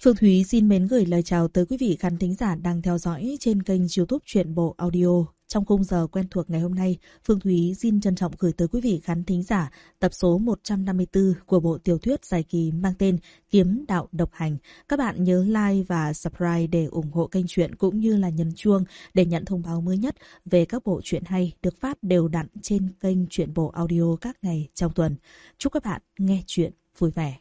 Phương Thúy xin mến gửi lời chào tới quý vị khán thính giả đang theo dõi trên kênh YouTube Truyện Bộ Audio. Trong khung giờ quen thuộc ngày hôm nay, Phương Thúy xin trân trọng gửi tới quý vị khán thính giả tập số 154 của bộ tiểu thuyết dài kỳ mang tên Kiếm Đạo Độc Hành. Các bạn nhớ like và subscribe để ủng hộ kênh truyện cũng như là nhấn chuông để nhận thông báo mới nhất về các bộ truyện hay được phát đều đặn trên kênh Truyện Bộ Audio các ngày trong tuần. Chúc các bạn nghe truyện vui vẻ.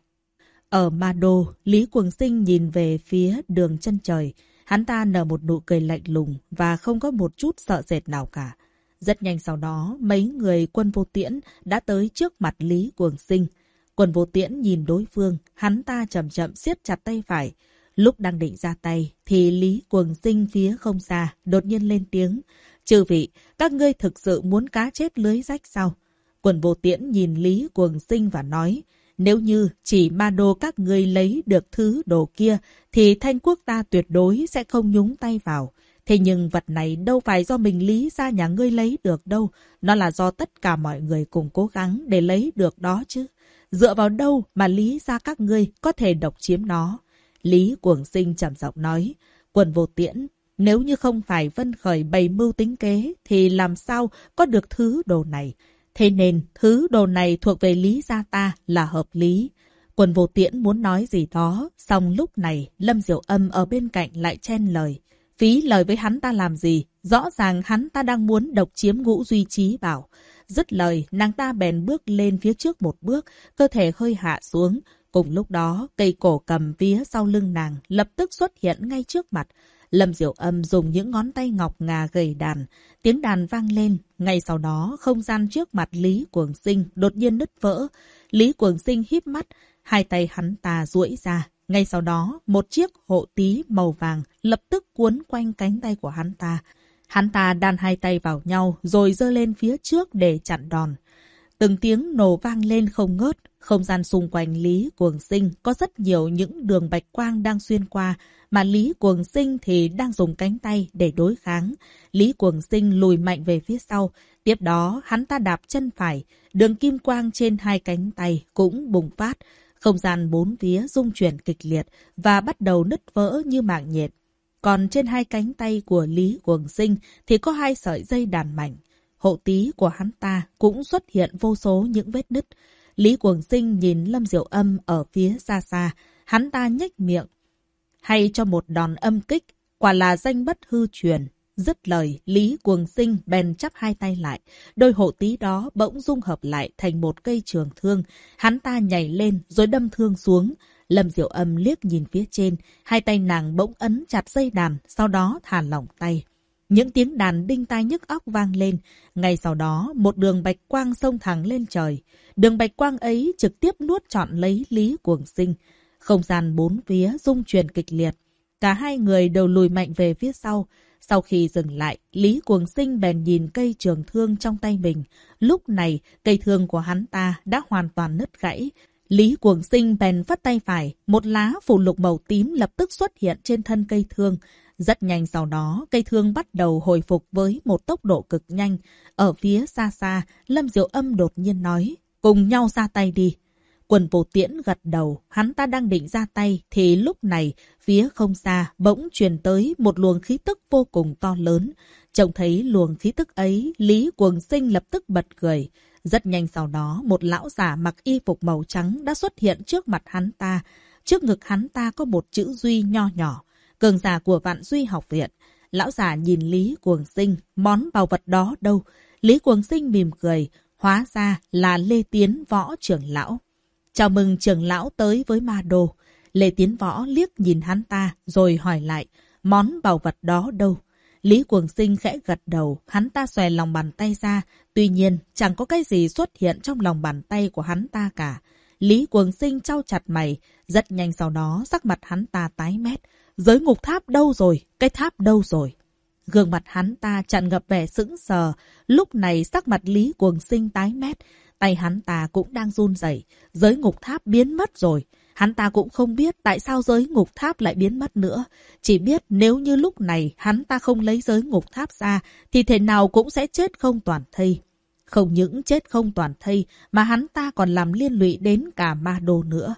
Ở Ma Đô, Lý Cuồng Sinh nhìn về phía đường chân trời. Hắn ta nở một nụ cười lạnh lùng và không có một chút sợ sệt nào cả. Rất nhanh sau đó, mấy người Quân Vô Tiễn đã tới trước mặt Lý Cuồng Sinh. Quân Vô Tiễn nhìn đối phương, hắn ta chậm chậm siết chặt tay phải. Lúc đang định ra tay, thì Lý Cuồng Sinh phía không xa, đột nhiên lên tiếng. Chư vị, các ngươi thực sự muốn cá chết lưới rách sao? Quân Vô Tiễn nhìn Lý Cuồng Sinh và nói... Nếu như chỉ Ma Đô các ngươi lấy được thứ đồ kia, thì Thanh quốc ta tuyệt đối sẽ không nhúng tay vào. Thế nhưng vật này đâu phải do mình Lý gia nhà ngươi lấy được đâu. Nó là do tất cả mọi người cùng cố gắng để lấy được đó chứ. Dựa vào đâu mà Lý gia các ngươi có thể độc chiếm nó? Lý Cuồng Sinh trầm giọng nói. Quân Vô Tiễn, nếu như không phải Vân Khởi bày mưu tính kế, thì làm sao có được thứ đồ này? Thế nên, thứ đồ này thuộc về Lý gia ta là hợp lý. Quân Vô Tiễn muốn nói gì đó, song lúc này Lâm Diệu Âm ở bên cạnh lại chen lời. Phí lời với hắn ta làm gì? Rõ ràng hắn ta đang muốn độc chiếm Ngũ Duy Trí Bảo. Dứt lời, nàng ta bèn bước lên phía trước một bước, cơ thể hơi hạ xuống. Cùng lúc đó, cây cổ cầm phía sau lưng nàng lập tức xuất hiện ngay trước mặt. Lâm Diệu Âm dùng những ngón tay ngọc ngà gầy đàn. Tiếng đàn vang lên. Ngay sau đó, không gian trước mặt Lý Cuồng Sinh đột nhiên nứt vỡ. Lý Cuồng Sinh híp mắt, hai tay hắn ta duỗi ra. Ngay sau đó, một chiếc hộ tí màu vàng lập tức cuốn quanh cánh tay của hắn ta. Hắn ta đan hai tay vào nhau rồi giơ lên phía trước để chặn đòn. Từng tiếng nổ vang lên không ngớt. Không gian xung quanh Lý Cuồng Sinh có rất nhiều những đường bạch quang đang xuyên qua, mà Lý Cuồng Sinh thì đang dùng cánh tay để đối kháng. Lý Cuồng Sinh lùi mạnh về phía sau, tiếp đó hắn ta đạp chân phải, đường kim quang trên hai cánh tay cũng bùng phát. Không gian bốn phía rung chuyển kịch liệt và bắt đầu nứt vỡ như mạng nhện. Còn trên hai cánh tay của Lý Cuồng Sinh thì có hai sợi dây đàn mảnh. Hộ tí của hắn ta cũng xuất hiện vô số những vết nứt. Lý Cuồng Sinh nhìn Lâm Diệu Âm ở phía xa xa, hắn ta nhếch miệng. Hay cho một đòn âm kích, quả là danh bất hư truyền. Dứt lời, Lý Cuồng Sinh bèn chắp hai tay lại. Đôi hộ tí đó bỗng dung hợp lại thành một cây trường thương. Hắn ta nhảy lên rồi đâm thương xuống. Lâm Diệu Âm liếc nhìn phía trên, hai tay nàng bỗng ấn chặt dây đàn, sau đó thả lỏng tay. Những tiếng đàn đinh tai nhức óc vang lên. Ngay sau đó, một đường bạch quang xông thẳng lên trời. Đường bạch quang ấy trực tiếp nuốt trọn lấy Lý Cuồng Sinh. Không gian bốn phía rung chuyển kịch liệt. Cả hai người đều lùi mạnh về phía sau. Sau khi dừng lại, Lý Cuồng Sinh bèn nhìn cây trường thương trong tay mình. Lúc này, cây thương của hắn ta đã hoàn toàn nứt gãy. Lý Cuồng Sinh bèn phất tay phải. Một lá phù lục màu tím lập tức xuất hiện trên thân cây thương. Rất nhanh sau đó, cây thương bắt đầu hồi phục với một tốc độ cực nhanh. Ở phía xa xa, Lâm Diệu Âm đột nhiên nói, cùng nhau ra tay đi. Quân Vô Tiễn gật đầu, hắn ta đang định ra tay, thì lúc này, phía không xa, bỗng truyền tới một luồng khí tức vô cùng to lớn. Trông thấy luồng khí tức ấy, Lý Cuồng Sinh lập tức bật cười. Rất nhanh sau đó, một lão giả mặc y phục màu trắng đã xuất hiện trước mặt hắn ta. Trước ngực hắn ta có một chữ Duy nho nhỏ. Cường giả của Vạn Duy học viện. Lão giả nhìn Lý Cuồng Sinh, món bảo vật đó đâu? Lý Cuồng Sinh mỉm cười, hóa ra là Lê Tiến Võ trưởng lão. Chào mừng trưởng lão tới với Ma Đô. Lê Tiến Võ liếc nhìn hắn ta rồi hỏi lại, món bảo vật đó đâu? Lý Cuồng Sinh khẽ gật đầu, hắn ta xòe lòng bàn tay ra, tuy nhiên chẳng có cái gì xuất hiện trong lòng bàn tay của hắn ta cả. Lý Cuồng Sinh chau chặt mày, rất nhanh sau đó sắc mặt hắn ta tái mét. Giới ngục tháp đâu rồi? Cái tháp đâu rồi? Gương mặt hắn ta tràn ngập vẻ sững sờ. Lúc này sắc mặt Lý Cuồng Sinh tái mét. Tay hắn ta cũng đang run rẩy. Giới ngục tháp biến mất rồi. Hắn ta cũng không biết tại sao giới ngục tháp lại biến mất nữa. Chỉ biết nếu như lúc này hắn ta không lấy giới ngục tháp ra thì thể nào cũng sẽ chết không toàn thây. Không những chết không toàn thây mà hắn ta còn làm liên lụy đến cả Ma Đô nữa.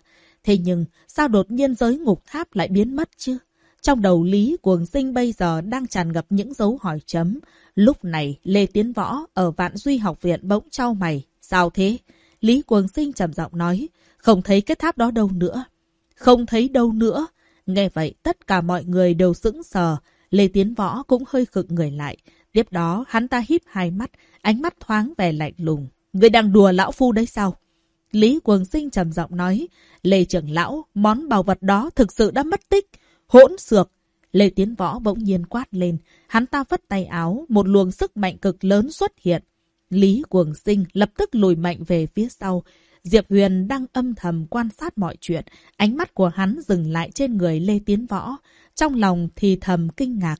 Thế nhưng, sao đột nhiên giới ngục tháp lại biến mất chứ? Trong đầu Lý Cuồng Sinh bây giờ đang tràn ngập những dấu hỏi chấm. Lúc này, Lê Tiến Võ ở Vạn Duy học viện bỗng chau mày. Sao thế? Lý Cuồng Sinh trầm giọng nói. Không thấy cái tháp đó đâu nữa. Không thấy đâu nữa. Nghe vậy, tất cả mọi người đều sững sờ. Lê Tiến Võ cũng hơi khựng người lại. Tiếp đó, hắn ta híp hai mắt, ánh mắt thoáng vẻ lạnh lùng. Người đang đùa lão phu đấy sao? Lý Cuồng Sinh trầm giọng nói. Lê trưởng lão, món bảo vật đó thực sự đã mất tích. Hỗn xược! Lê Tiến Võ bỗng nhiên quát lên. Hắn ta vất tay áo, một luồng sức mạnh cực lớn xuất hiện. Lý Cuồng Sinh lập tức lùi mạnh về phía sau. Diệp Huyền đang âm thầm quan sát mọi chuyện. Ánh mắt của hắn dừng lại trên người Lê Tiến Võ. Trong lòng thì thầm kinh ngạc.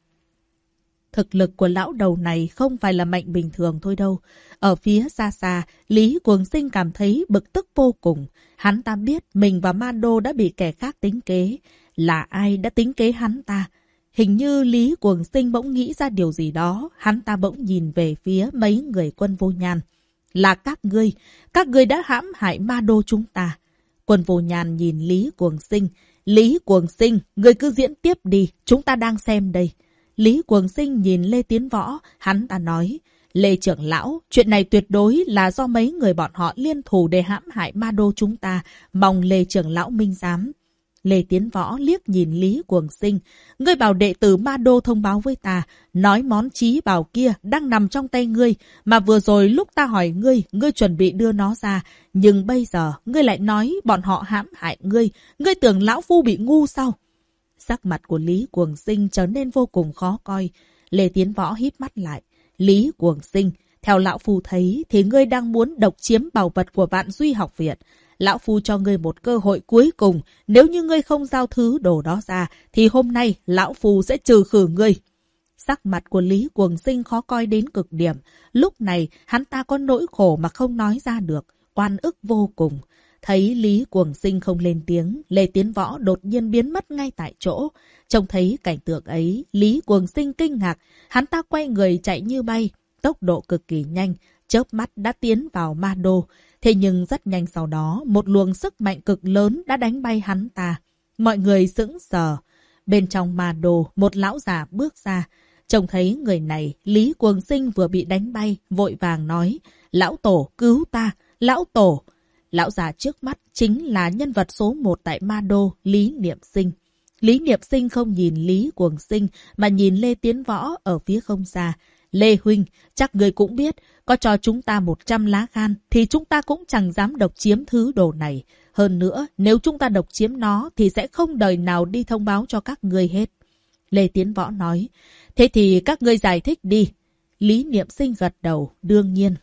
Thực lực của lão đầu này không phải là mạnh bình thường thôi đâu. Ở phía xa xa, Lý Cuồng Sinh cảm thấy bực tức vô cùng. Hắn ta biết mình và Ma Đô đã bị kẻ khác tính kế. Là ai đã tính kế hắn ta? Hình như Lý Cuồng Sinh bỗng nghĩ ra điều gì đó. Hắn ta bỗng nhìn về phía mấy người Quân Vô Nhàn. Là các ngươi đã hãm hại Ma Đô chúng ta. Quân Vô Nhàn nhìn Lý Cuồng Sinh. Lý Cuồng Sinh, ngươi cứ diễn tiếp đi, chúng ta đang xem đây. Lý Cuồng Sinh nhìn Lê Tiến Võ, hắn ta nói. Lê trưởng lão, chuyện này tuyệt đối là do mấy người bọn họ liên thủ để hãm hại Ma Đô chúng ta, mong Lê trưởng lão minh giám. Lê Tiến Võ liếc nhìn Lý Cuồng Sinh. Ngươi bảo đệ tử Ma Đô thông báo với ta, nói món chí bảo kia đang nằm trong tay ngươi, mà vừa rồi lúc ta hỏi ngươi chuẩn bị đưa nó ra, nhưng bây giờ ngươi lại nói bọn họ hãm hại ngươi tưởng lão phu bị ngu sao? Sắc mặt của Lý Cuồng Sinh trở nên vô cùng khó coi. Lê Tiến Võ híp mắt lại. Lý Cuồng Sinh, theo lão phu thấy thì ngươi đang muốn độc chiếm bảo vật của Vạn Duy học viện. Lão phu cho ngươi một cơ hội cuối cùng. Nếu như ngươi không giao thứ đồ đó ra, thì hôm nay lão phu sẽ trừ khử ngươi. Sắc mặt của Lý Cuồng Sinh khó coi đến cực điểm. Lúc này, hắn ta có nỗi khổ mà không nói ra được. Oan ức vô cùng. Thấy Lý Cuồng Sinh không lên tiếng, Lê Tiến Võ đột nhiên biến mất ngay tại chỗ. Trông thấy cảnh tượng ấy, Lý Cuồng Sinh kinh ngạc. Hắn ta quay người chạy như bay, tốc độ cực kỳ nhanh, chớp mắt đã tiến vào Ma Đô. Thế nhưng rất nhanh sau đó, một luồng sức mạnh cực lớn đã đánh bay hắn ta. Mọi người sững sờ. Bên trong Ma Đô, một lão già bước ra. Trông thấy người này, Lý Cuồng Sinh vừa bị đánh bay, vội vàng nói. Lão Tổ, cứu ta! Lão Tổ! Lão già trước mắt chính là nhân vật số 1 tại Ma Đô, Lý Niệm Sinh. Lý Niệm Sinh không nhìn Lý Cuồng Sinh mà nhìn Lê Tiến Võ ở phía không xa. Lê huynh, chắc người cũng biết, có cho chúng ta 100 lá gan thì chúng ta cũng chẳng dám độc chiếm thứ đồ này. Hơn nữa, nếu chúng ta độc chiếm nó thì sẽ không đời nào đi thông báo cho các ngươi hết. Lê Tiến Võ nói, thế thì các ngươi giải thích đi. Lý Niệm Sinh gật đầu, đương nhiên.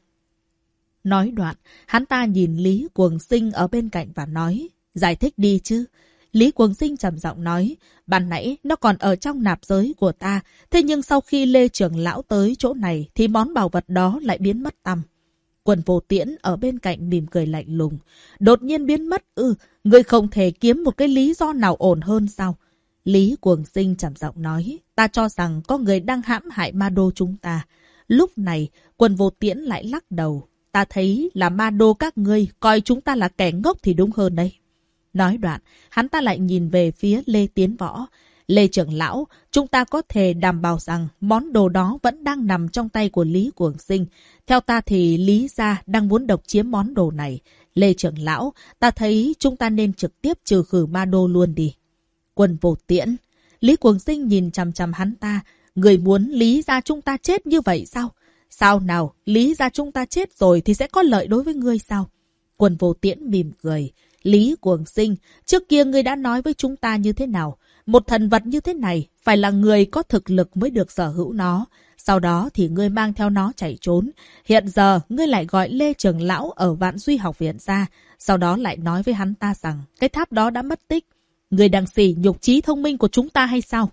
Nói đoạn, hắn ta nhìn Lý Cuồng Sinh ở bên cạnh và nói, giải thích đi chứ. Lý Cuồng Sinh trầm giọng nói, ban nãy nó còn ở trong nạp giới của ta, thế nhưng sau khi Lê trưởng lão tới chỗ này thì món bảo vật đó lại biến mất tăm. Quần Vô Tiễn ở bên cạnh mỉm cười lạnh lùng. Đột nhiên biến mất ngươi không thể kiếm một cái lý do nào ổn hơn sao? Lý Cuồng Sinh trầm giọng nói, ta cho rằng có người đang hãm hại Ma Đô chúng ta. Lúc này, Quần Vô Tiễn lại lắc đầu. Ta thấy là Ma Đô các ngươi coi chúng ta là kẻ ngốc thì đúng hơn đấy. Nói đoạn, hắn ta lại nhìn về phía Lê Tiến Võ. Lê trưởng lão, chúng ta có thể đảm bảo rằng món đồ đó vẫn đang nằm trong tay của Lý Cuồng Sinh. Theo ta thì Lý gia đang muốn độc chiếm món đồ này. Lê trưởng lão, ta thấy chúng ta nên trực tiếp trừ khử Ma Đô luôn đi. Quần Vô Tiễn. Lý Cuồng Sinh nhìn chằm chằm hắn ta. Người muốn Lý gia chúng ta chết như vậy sao? Sao nào, Lý gia chúng ta chết rồi thì sẽ có lợi đối với ngươi sao? Quần Vô Tiễn mỉm cười. Lý Cuồng Sinh, trước kia ngươi đã nói với chúng ta như thế nào? Một thần vật như thế này, phải là người có thực lực mới được sở hữu nó. Sau đó thì ngươi mang theo nó chạy trốn. Hiện giờ, ngươi lại gọi Lê trưởng lão ở Vạn Duy học viện ra. Sau đó lại nói với hắn ta rằng, cái tháp đó đã mất tích. Ngươi đang sỉ nhục trí thông minh của chúng ta hay sao?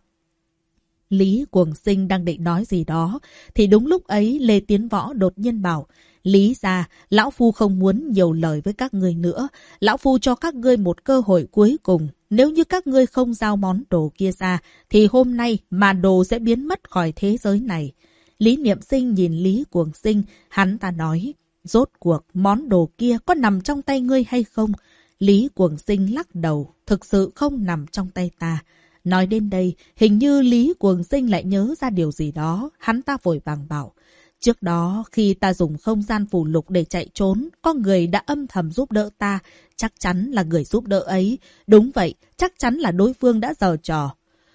Lý Cuồng Sinh đang định nói gì đó, thì đúng lúc ấy Lê Tiến Võ đột nhiên bảo, Lý gia, lão phu không muốn nhiều lời với các ngươi nữa. Lão phu cho các ngươi một cơ hội cuối cùng. Nếu như các ngươi không giao món đồ kia ra, thì hôm nay Ma Đô sẽ biến mất khỏi thế giới này. Lý Niệm Sinh nhìn Lý Cuồng Sinh, hắn ta nói, rốt cuộc món đồ kia có nằm trong tay ngươi hay không? Lý Cuồng Sinh lắc đầu, thực sự không nằm trong tay ta. Nói đến đây, hình như Lý Cuồng Sinh lại nhớ ra điều gì đó, hắn ta vội vàng bảo. Trước đó, khi ta dùng không gian phù lục để chạy trốn, có người đã âm thầm giúp đỡ ta. Chắc chắn là người giúp đỡ ấy. Đúng vậy, chắc chắn là đối phương đã giở trò.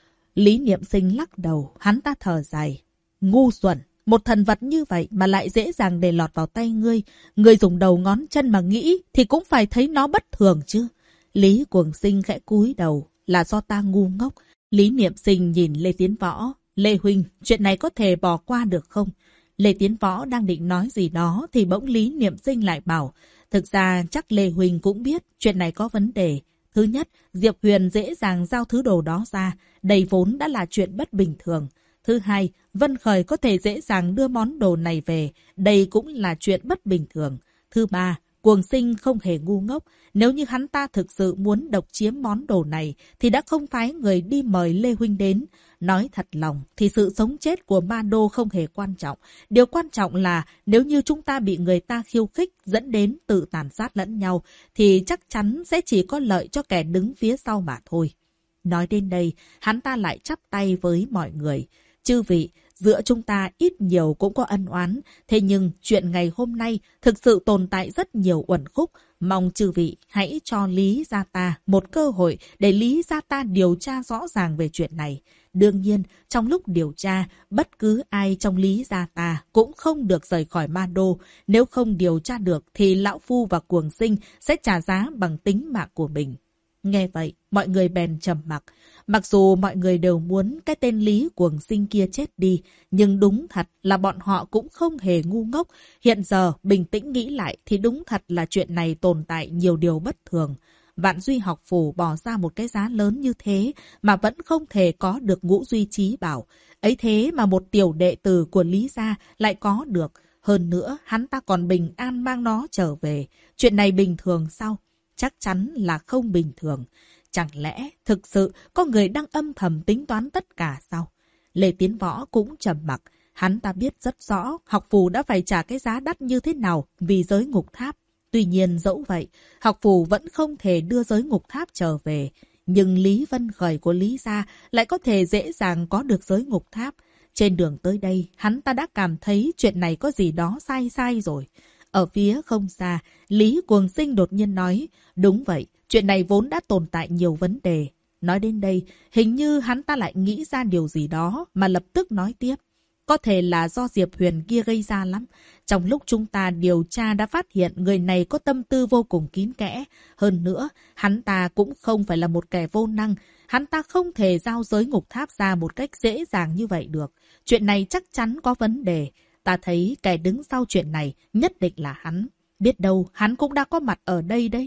Lý Niệm Sinh lắc đầu, hắn ta thở dài. Ngu xuẩn, một thần vật như vậy mà lại dễ dàng để lọt vào tay ngươi. Ngươi dùng đầu ngón chân mà nghĩ thì cũng phải thấy nó bất thường chứ. Lý Cuồng Sinh khẽ cúi đầu, là do ta ngu ngốc. Lý Niệm Sinh nhìn Lê Tiến Võ. Lê Huynh, chuyện này có thể bỏ qua được không? Lê Tiến Võ đang định nói gì đó thì bỗng Lý Niệm Sinh lại bảo. Thực ra chắc Lê Huynh cũng biết chuyện này có vấn đề. Thứ nhất, Diệp Huyền dễ dàng giao thứ đồ đó ra. Đây vốn đã là chuyện bất bình thường. Thứ hai, Vân Khởi có thể dễ dàng đưa món đồ này về. Đây cũng là chuyện bất bình thường. Thứ ba, Cuồng Sinh không hề ngu ngốc. Nếu như hắn ta thực sự muốn độc chiếm món đồ này thì đã không phái người đi mời Lê Huynh đến. Nói thật lòng thì sự sống chết của Ma Đô không hề quan trọng. Điều quan trọng là nếu như chúng ta bị người ta khiêu khích dẫn đến tự tàn sát lẫn nhau thì chắc chắn sẽ chỉ có lợi cho kẻ đứng phía sau mà thôi. Nói đến đây, hắn ta lại chắp tay với mọi người. Chư vị, giữa chúng ta ít nhiều cũng có ân oán, thế nhưng chuyện ngày hôm nay thực sự tồn tại rất nhiều uẩn khúc. Mong chư vị hãy cho Lý Gia ta một cơ hội để Lý Gia ta điều tra rõ ràng về chuyện này. Đương nhiên, trong lúc điều tra, bất cứ ai trong Lý Gia ta cũng không được rời khỏi Ma Đô. Nếu không điều tra được thì Lão Phu và Cuồng Sinh sẽ trả giá bằng tính mạng của mình. Nghe vậy, mọi người bèn trầm mặc. Mặc dù mọi người đều muốn cái tên Lý Cuồng Sinh kia chết đi, nhưng đúng thật là bọn họ cũng không hề ngu ngốc. Hiện giờ, bình tĩnh nghĩ lại thì đúng thật là chuyện này tồn tại nhiều điều bất thường. Vạn Duy học phủ bỏ ra một cái giá lớn như thế mà vẫn không thể có được Ngũ Duy Trí Bảo. Ấy thế mà một tiểu đệ tử của Lý Gia lại có được. Hơn nữa, hắn ta còn bình an mang nó trở về. Chuyện này bình thường sao? Chắc chắn là không bình thường. Chẳng lẽ thực sự có người đang âm thầm tính toán tất cả sao? Lê Tiến Võ cũng trầm mặc. Hắn ta biết rất rõ học phủ đã phải trả cái giá đắt như thế nào vì giới ngục tháp. Tuy nhiên dẫu vậy, học phủ vẫn không thể đưa giới ngục tháp trở về. Nhưng Lý Vân Khởi của Lý Gia lại có thể dễ dàng có được giới ngục tháp. Trên đường tới đây, hắn ta đã cảm thấy chuyện này có gì đó sai rồi. Ở phía không xa, Lý Cuồng Sinh đột nhiên nói, đúng vậy, chuyện này vốn đã tồn tại nhiều vấn đề. Nói đến đây, hình như hắn ta lại nghĩ ra điều gì đó mà lập tức nói tiếp. Có thể là do Diệp Huyền kia gây ra lắm. Trong lúc chúng ta điều tra đã phát hiện người này có tâm tư vô cùng kín kẽ. Hơn nữa, hắn ta cũng không phải là một kẻ vô năng. Hắn ta không thể giao giới ngục tháp ra một cách dễ dàng như vậy được. Chuyện này chắc chắn có vấn đề. Ta thấy kẻ đứng sau chuyện này nhất định là hắn. Biết đâu hắn cũng đã có mặt ở đây đấy.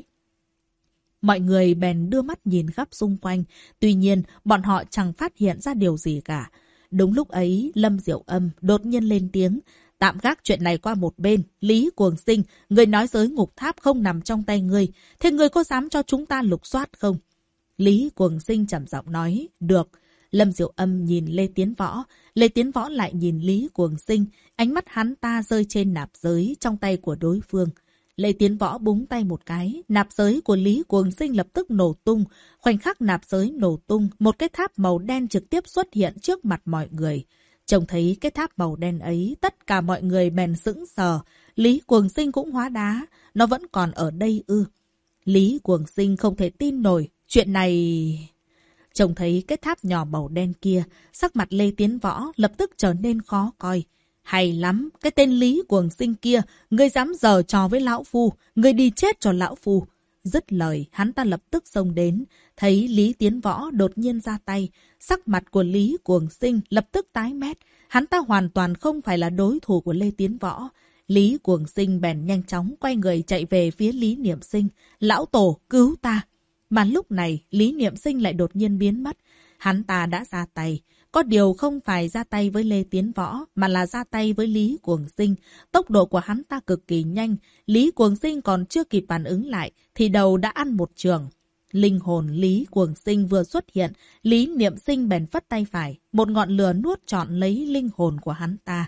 Mọi người bèn đưa mắt nhìn khắp xung quanh. Tuy nhiên, bọn họ chẳng phát hiện ra điều gì cả. Đúng lúc ấy, Lâm Diệu Âm đột nhiên lên tiếng. Tạm gác chuyện này qua một bên. Lý Cuồng Sinh, người nói giới ngục tháp không nằm trong tay ngươi. Thế ngươi có dám cho chúng ta lục soát không? Lý Cuồng Sinh trầm giọng nói. Được. Lâm Diệu Âm nhìn Lê Tiến Võ. Lê Tiến Võ lại nhìn Lý Cuồng Sinh. Ánh mắt hắn ta rơi trên nạp giới trong tay của đối phương. Lê Tiến Võ búng tay một cái, nạp giới của Lý Cuồng Sinh lập tức nổ tung. Khoảnh khắc nạp giới nổ tung, một cái tháp màu đen trực tiếp xuất hiện trước mặt mọi người. Trông thấy cái tháp màu đen ấy, tất cả mọi người bèn sững sờ. Lý Cuồng Sinh cũng hóa đá, nó vẫn còn ở đây ư? Lý Cuồng Sinh không thể tin nổi, chuyện này... Trông thấy cái tháp nhỏ màu đen kia, sắc mặt Lê Tiến Võ lập tức trở nên khó coi. Hay lắm, cái tên Lý Cuồng Sinh kia, ngươi dám giở trò với lão phu, ngươi đi chết cho lão phu. Dứt lời, hắn ta lập tức xông đến, thấy Lý Tiến Võ đột nhiên ra tay, sắc mặt của Lý Cuồng Sinh lập tức tái mét, hắn ta hoàn toàn không phải là đối thủ của Lê Tiến Võ. Lý Cuồng Sinh bèn nhanh chóng quay người chạy về phía Lý Niệm Sinh, lão tổ, cứu ta. Mà lúc này, Lý Niệm Sinh lại đột nhiên biến mất, hắn ta đã ra tay. Có điều không phải ra tay với Lê Tiến Võ, mà là ra tay với Lý Cuồng Sinh. Tốc độ của hắn ta cực kỳ nhanh. Lý Cuồng Sinh còn chưa kịp phản ứng lại, thì đầu đã ăn một chưởng. Linh hồn Lý Cuồng Sinh vừa xuất hiện, Lý Niệm Sinh bèn phất tay phải. Một ngọn lửa nuốt trọn lấy linh hồn của hắn ta.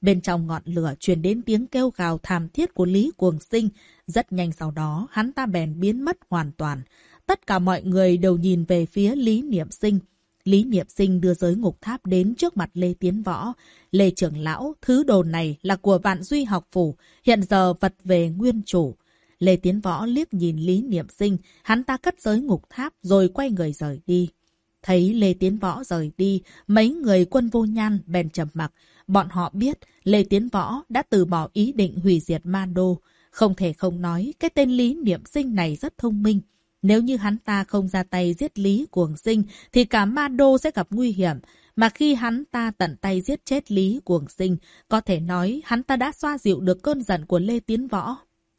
Bên trong ngọn lửa truyền đến tiếng kêu gào thảm thiết của Lý Cuồng Sinh. Rất nhanh sau đó, hắn ta bèn biến mất hoàn toàn. Tất cả mọi người đều nhìn về phía Lý Niệm Sinh. Lý Niệm Sinh đưa giới ngục tháp đến trước mặt Lê Tiến Võ. Lê trưởng lão, thứ đồ này là của Vạn Duy học phủ, hiện giờ vật về nguyên chủ. Lê Tiến Võ liếc nhìn Lý Niệm Sinh, hắn ta cất giới ngục tháp rồi quay người rời đi. Thấy Lê Tiến Võ rời đi, mấy người Quân Vô Nhan bèn trầm mặc. Bọn họ biết Lê Tiến Võ đã từ bỏ ý định hủy diệt Ma Đô. Không thể không nói, cái tên Lý Niệm Sinh này rất thông minh. Nếu như hắn ta không ra tay giết Lý Cuồng Sinh, thì cả Ma Đô sẽ gặp nguy hiểm. Mà khi hắn ta tận tay giết chết Lý Cuồng Sinh, có thể nói hắn ta đã xoa dịu được cơn giận của Lê Tiến Võ.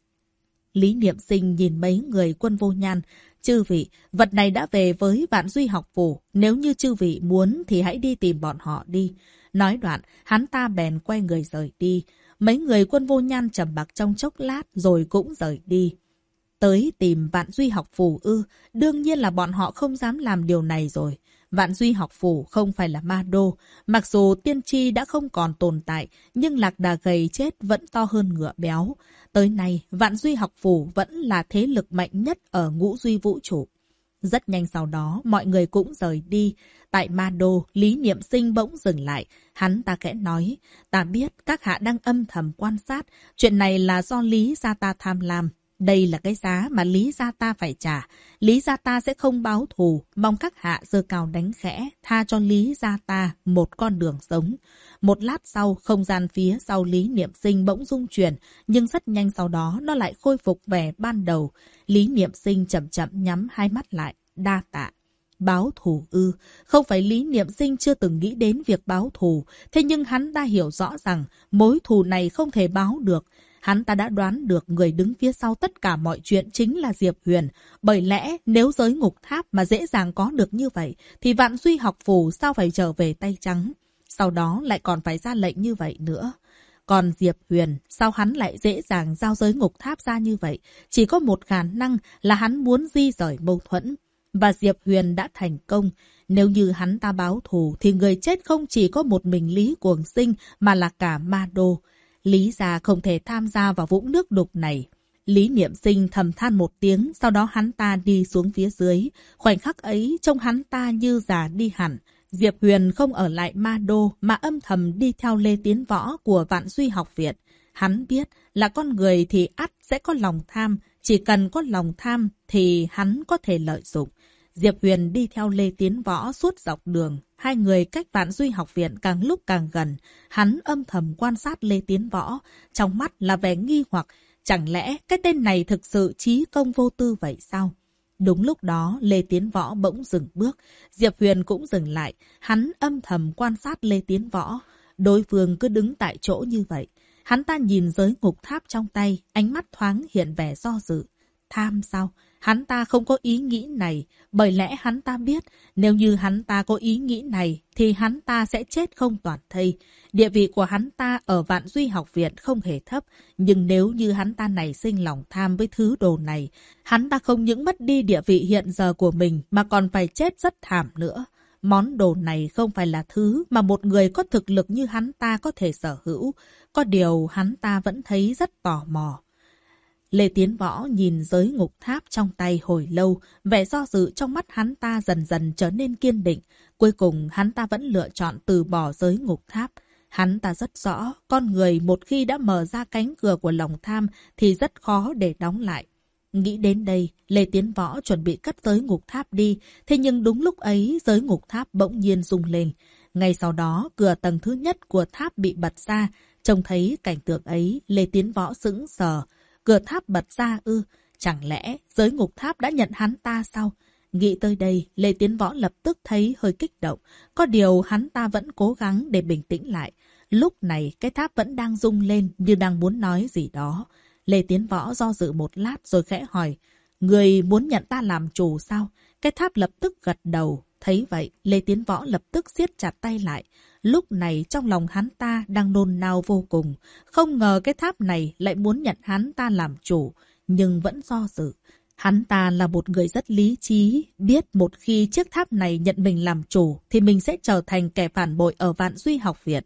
Lý Niệm Sinh nhìn mấy người Quân Vô Nhan. Chư vị, vật này đã về với Vạn Duy học phủ. Nếu như chư vị muốn thì hãy đi tìm bọn họ đi. Nói đoạn, hắn ta bèn quay người rời đi. Mấy người Quân Vô Nhan trầm mặc trong chốc lát rồi cũng rời đi. Tới tìm Vạn Duy học phủ ư? Đương nhiên là bọn họ không dám làm điều này rồi. Vạn Duy học phủ không phải là Ma Đô. Mặc dù tiên tri đã không còn tồn tại, nhưng lạc đà gầy chết vẫn to hơn ngựa béo. Tới nay, Vạn Duy học phủ vẫn là thế lực mạnh nhất ở ngũ duy vũ trụ. Rất nhanh sau đó, mọi người cũng rời đi. Tại Ma Đô, Lý Niệm Sinh bỗng dừng lại. Hắn ta khẽ nói, ta biết các hạ đang âm thầm quan sát. Chuyện này là do Lý gia ta tham lam. Đây là cái giá mà Lý gia ta phải trả. Lý gia ta sẽ không báo thù. Mong các hạ giơ cao đánh khẽ, tha cho Lý gia ta một con đường sống. Một lát sau, không gian phía sau Lý Niệm Sinh bỗng rung chuyển, nhưng rất nhanh sau đó nó lại khôi phục vẻ ban đầu. Lý Niệm Sinh chậm chậm nhắm hai mắt lại, đa tạ. Báo thù ư? Không phải Lý Niệm Sinh chưa từng nghĩ đến việc báo thù, thế nhưng hắn ta hiểu rõ rằng mối thù này không thể báo được. Hắn ta đã đoán được người đứng phía sau tất cả mọi chuyện chính là Diệp Huyền. Bởi lẽ nếu giới ngục tháp mà dễ dàng có được như vậy, thì Vạn Duy học phủ sao phải trở về tay trắng? Sau đó lại còn phải ra lệnh như vậy nữa. Còn Diệp Huyền, sao hắn lại dễ dàng giao giới ngục tháp ra như vậy? Chỉ có một khả năng là hắn muốn di rời mâu thuẫn. Và Diệp Huyền đã thành công. Nếu như hắn ta báo thù, thì người chết không chỉ có một mình Lý Cuồng Sinh, mà là cả Ma Đô. Lý gia không thể tham gia vào vũng nước đục này. Lý Niệm Sinh thầm than một tiếng, sau đó hắn ta đi xuống phía dưới. Khoảnh khắc ấy, trông hắn ta như già đi hẳn. Diệp Huyền không ở lại Ma Đô mà âm thầm đi theo Lê Tiến Võ của Vạn Duy học viện. Hắn biết là con người thì ắt sẽ có lòng tham, chỉ cần có lòng tham thì hắn có thể lợi dụng. Diệp Huyền đi theo Lê Tiến Võ suốt dọc đường. Hai người cách Vạn Duy học viện càng lúc càng gần. Hắn âm thầm quan sát Lê Tiến Võ, trong mắt là vẻ nghi hoặc. Chẳng lẽ cái tên này thực sự trí công vô tư vậy sao? Đúng lúc đó, Lê Tiến Võ bỗng dừng bước. Diệp Huyền cũng dừng lại. Hắn âm thầm quan sát Lê Tiến Võ. Đối phương cứ đứng tại chỗ như vậy. Hắn ta nhìn giới ngục tháp trong tay, ánh mắt thoáng hiện vẻ do dự. Tham sao? Hắn ta không có ý nghĩ này, bởi lẽ hắn ta biết nếu như hắn ta có ý nghĩ này thì hắn ta sẽ chết không toàn thây. Địa vị của hắn ta ở Vạn Duy học viện không hề thấp, nhưng nếu như hắn ta nảy sinh lòng tham với thứ đồ này, hắn ta không những mất đi địa vị hiện giờ của mình mà còn phải chết rất thảm nữa. Món đồ này không phải là thứ mà một người có thực lực như hắn ta có thể sở hữu, có điều hắn ta vẫn thấy rất tò mò. Lê Tiến Võ nhìn giới ngục tháp trong tay hồi lâu, vẻ do dự trong mắt hắn ta dần dần trở nên kiên định. Cuối cùng hắn ta vẫn lựa chọn từ bỏ giới ngục tháp. Hắn ta rất rõ, con người một khi đã mở ra cánh cửa của lòng tham thì rất khó để đóng lại. Nghĩ đến đây, Lê Tiến Võ chuẩn bị cất giới ngục tháp đi, thế nhưng đúng lúc ấy giới ngục tháp bỗng nhiên rung lên. Ngay sau đó, cửa tầng thứ nhất của tháp bị bật ra. Trông thấy cảnh tượng ấy, Lê Tiến Võ sững sờ. Cửa tháp bật ra ư? Chẳng lẽ giới ngục tháp đã nhận hắn ta sao? Nghĩ tới đây, Lê Tiến Võ lập tức thấy hơi kích động. Có điều hắn ta vẫn cố gắng để bình tĩnh lại. Lúc này cái tháp vẫn đang rung lên như đang muốn nói gì đó. Lê Tiến Võ do dự một lát rồi khẽ hỏi. Người muốn nhận ta làm chủ sao? Cái tháp lập tức gật đầu. Thấy vậy, Lê Tiến Võ lập tức siết chặt tay lại. Lúc này trong lòng hắn ta đang nôn nao vô cùng. Không ngờ cái tháp này lại muốn nhận hắn ta làm chủ, nhưng vẫn do dự. Hắn ta là một người rất lý trí, biết một khi chiếc tháp này nhận mình làm chủ thì mình sẽ trở thành kẻ phản bội ở Vạn Duy học viện.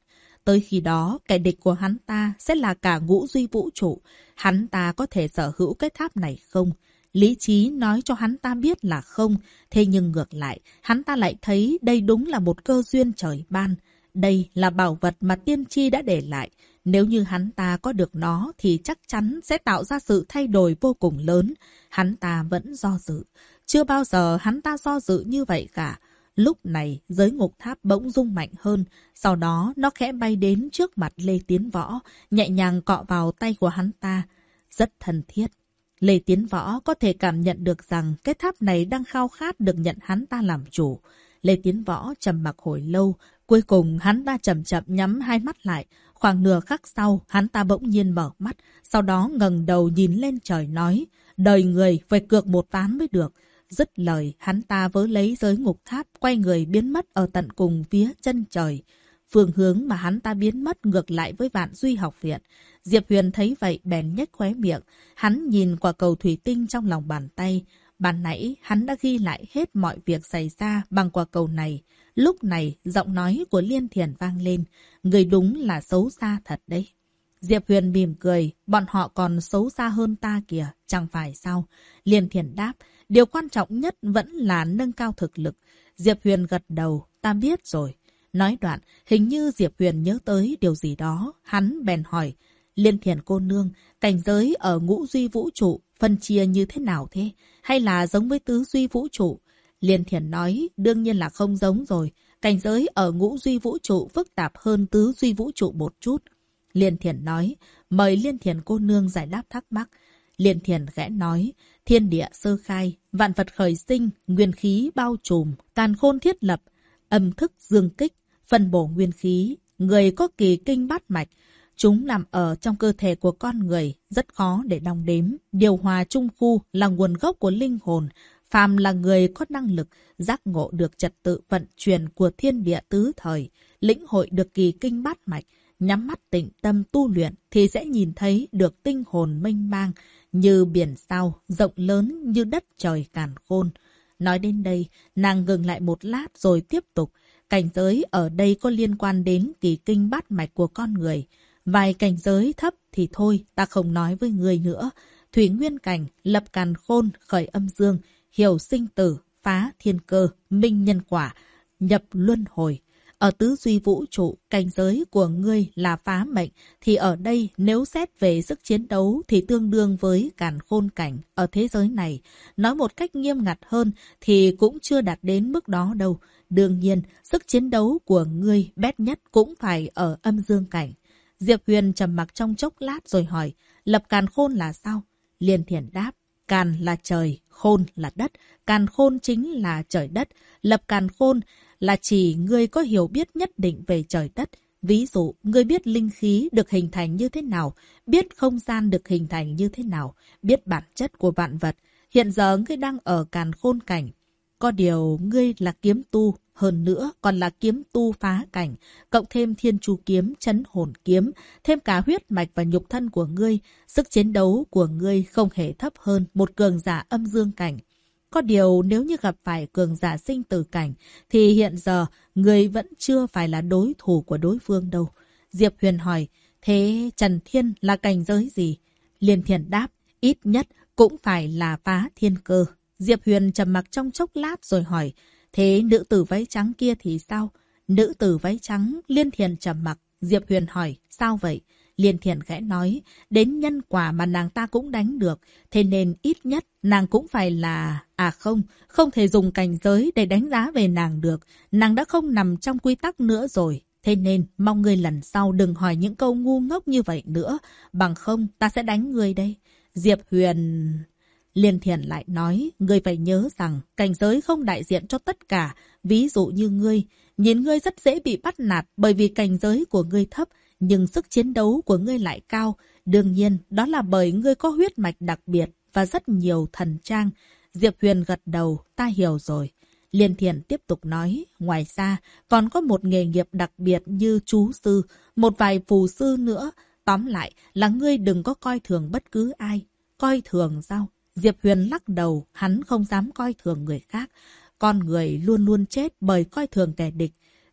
Tới khi đó, kẻ địch của hắn ta sẽ là cả ngũ duy vũ trụ. Hắn ta có thể sở hữu cái tháp này không? Lý trí nói cho hắn ta biết là không. Thế nhưng ngược lại, hắn ta lại thấy đây đúng là một cơ duyên trời ban. Đây là bảo vật mà tiên tri đã để lại. Nếu như hắn ta có được nó thì chắc chắn sẽ tạo ra sự thay đổi vô cùng lớn. Hắn ta vẫn do dự. Chưa bao giờ hắn ta do dự như vậy cả. Lúc này, giới ngục tháp bỗng rung mạnh hơn. Sau đó, nó khẽ bay đến trước mặt Lê Tiến Võ, nhẹ nhàng cọ vào tay của hắn ta. Rất thân thiết. Lê Tiến Võ có thể cảm nhận được rằng cái tháp này đang khao khát được nhận hắn ta làm chủ. Lê Tiến Võ trầm mặc hồi lâu. Cuối cùng, hắn ta chậm chậm nhắm hai mắt lại. Khoảng nửa khắc sau, hắn ta bỗng nhiên mở mắt. Sau đó ngẩng đầu nhìn lên trời nói, đời người phải cược một ván mới được. Dứt lời, hắn ta vớ lấy giới ngục tháp, quay người biến mất ở tận cùng phía chân trời. Phương hướng mà hắn ta biến mất ngược lại với Vạn Duy học viện. Diệp Huyền thấy vậy bèn nhếch khóe miệng. Hắn nhìn quả cầu thủy tinh trong lòng bàn tay. Ban nãy, hắn đã ghi lại hết mọi việc xảy ra bằng quả cầu này. Lúc này, giọng nói của Liên Thiển vang lên. Người đúng là xấu xa thật đấy. Diệp Huyền mỉm cười. Bọn họ còn xấu xa hơn ta kìa, chẳng phải sao? Liên Thiển đáp. Điều quan trọng nhất vẫn là nâng cao thực lực. Diệp Huyền gật đầu. Ta biết rồi. Nói đoạn, hình như Diệp Huyền nhớ tới điều gì đó. Hắn bèn hỏi. Liên Thiển cô nương, cảnh giới ở ngũ duy vũ trụ phân chia như thế nào thế? Hay là giống với tứ duy vũ trụ? Liên Thiển nói, đương nhiên là không giống rồi. Cảnh giới ở ngũ duy vũ trụ phức tạp hơn tứ duy vũ trụ một chút. Liên Thiển nói, mời Liên Thiển cô nương giải đáp thắc mắc. Liên Thiển khẽ nói, thiên địa sơ khai, vạn vật khởi sinh, nguyên khí bao trùm, càn khôn thiết lập, âm thức dương kích, phân bổ nguyên khí, người có kỳ kinh bát mạch. Chúng nằm ở trong cơ thể của con người, rất khó để đong đếm. Điều hòa trung khu là nguồn gốc của linh hồn. Phàm là người có năng lực, giác ngộ được trật tự vận chuyển của thiên địa tứ thời, lĩnh hội được kỳ kinh bát mạch, nhắm mắt tĩnh tâm tu luyện thì sẽ nhìn thấy được tinh hồn mênh mang, như biển sao, rộng lớn như đất trời càn khôn. Nói đến đây, nàng ngừng lại một lát rồi tiếp tục. Cảnh giới ở đây có liên quan đến kỳ kinh bát mạch của con người. Vài cảnh giới thấp thì thôi, ta không nói với người nữa. Thủy nguyên cảnh, lập càn khôn, khởi âm dương, hiểu sinh tử, phá thiên cơ, minh nhân quả, nhập luân hồi. Ở tứ duy vũ trụ, cảnh giới của ngươi là phá mệnh, thì ở đây nếu xét về sức chiến đấu thì tương đương với càn khôn cảnh ở thế giới này. Nói một cách nghiêm ngặt hơn thì cũng chưa đạt đến mức đó đâu. Đương nhiên, sức chiến đấu của ngươi bét nhất cũng phải ở âm dương cảnh. Diệp Huyền trầm mặc trong chốc lát rồi hỏi, lập càn khôn là sao? Liên Thiển đáp, càn là trời, khôn là đất, càn khôn chính là trời đất. Lập càn khôn là chỉ ngươi có hiểu biết nhất định về trời đất. Ví dụ, ngươi biết linh khí được hình thành như thế nào, biết không gian được hình thành như thế nào, biết bản chất của vạn vật. Hiện giờ ngươi đang ở càn khôn cảnh. Có điều ngươi là kiếm tu, hơn nữa còn là kiếm tu phá cảnh, cộng thêm thiên chu kiếm, chấn hồn kiếm, thêm cả huyết mạch và nhục thân của ngươi, sức chiến đấu của ngươi không hề thấp hơn một cường giả âm dương cảnh. Có điều nếu như gặp phải cường giả sinh tử cảnh, thì hiện giờ ngươi vẫn chưa phải là đối thủ của đối phương đâu. Diệp Huyền hỏi, thế Trần Thiên là cảnh giới gì? Liên Thiển đáp, ít nhất cũng phải là phá thiên cơ. Diệp Huyền trầm mặc trong chốc lát rồi hỏi, thế nữ tử váy trắng kia thì sao? Nữ tử váy trắng, Liên Thiển trầm mặc. Diệp Huyền hỏi, sao vậy? Liên Thiển khẽ nói, đến nhân quả mà nàng ta cũng đánh được, thế nên ít nhất nàng cũng phải là... không thể dùng cảnh giới để đánh giá về nàng được. Nàng đã không nằm trong quy tắc nữa rồi. Thế nên mong ngươi lần sau đừng hỏi những câu ngu ngốc như vậy nữa, bằng không ta sẽ đánh ngươi đây. Diệp Huyền... Liên Thiển lại nói, ngươi phải nhớ rằng cảnh giới không đại diện cho tất cả. Ví dụ như ngươi, nhìn ngươi rất dễ bị bắt nạt bởi vì cảnh giới của ngươi thấp, nhưng sức chiến đấu của ngươi lại cao. Đương nhiên, đó là bởi ngươi có huyết mạch đặc biệt và rất nhiều thần trang. Diệp Huyền gật đầu, ta hiểu rồi. Liên Thiển tiếp tục nói, ngoài ra còn có một nghề nghiệp đặc biệt như chú sư, một vài phù sư nữa. Tóm lại là ngươi đừng có coi thường bất cứ ai. Coi thường sao? Diệp Huyền lắc đầu, hắn không dám coi thường người khác. Con người luôn luôn chết bởi coi thường kẻ địch.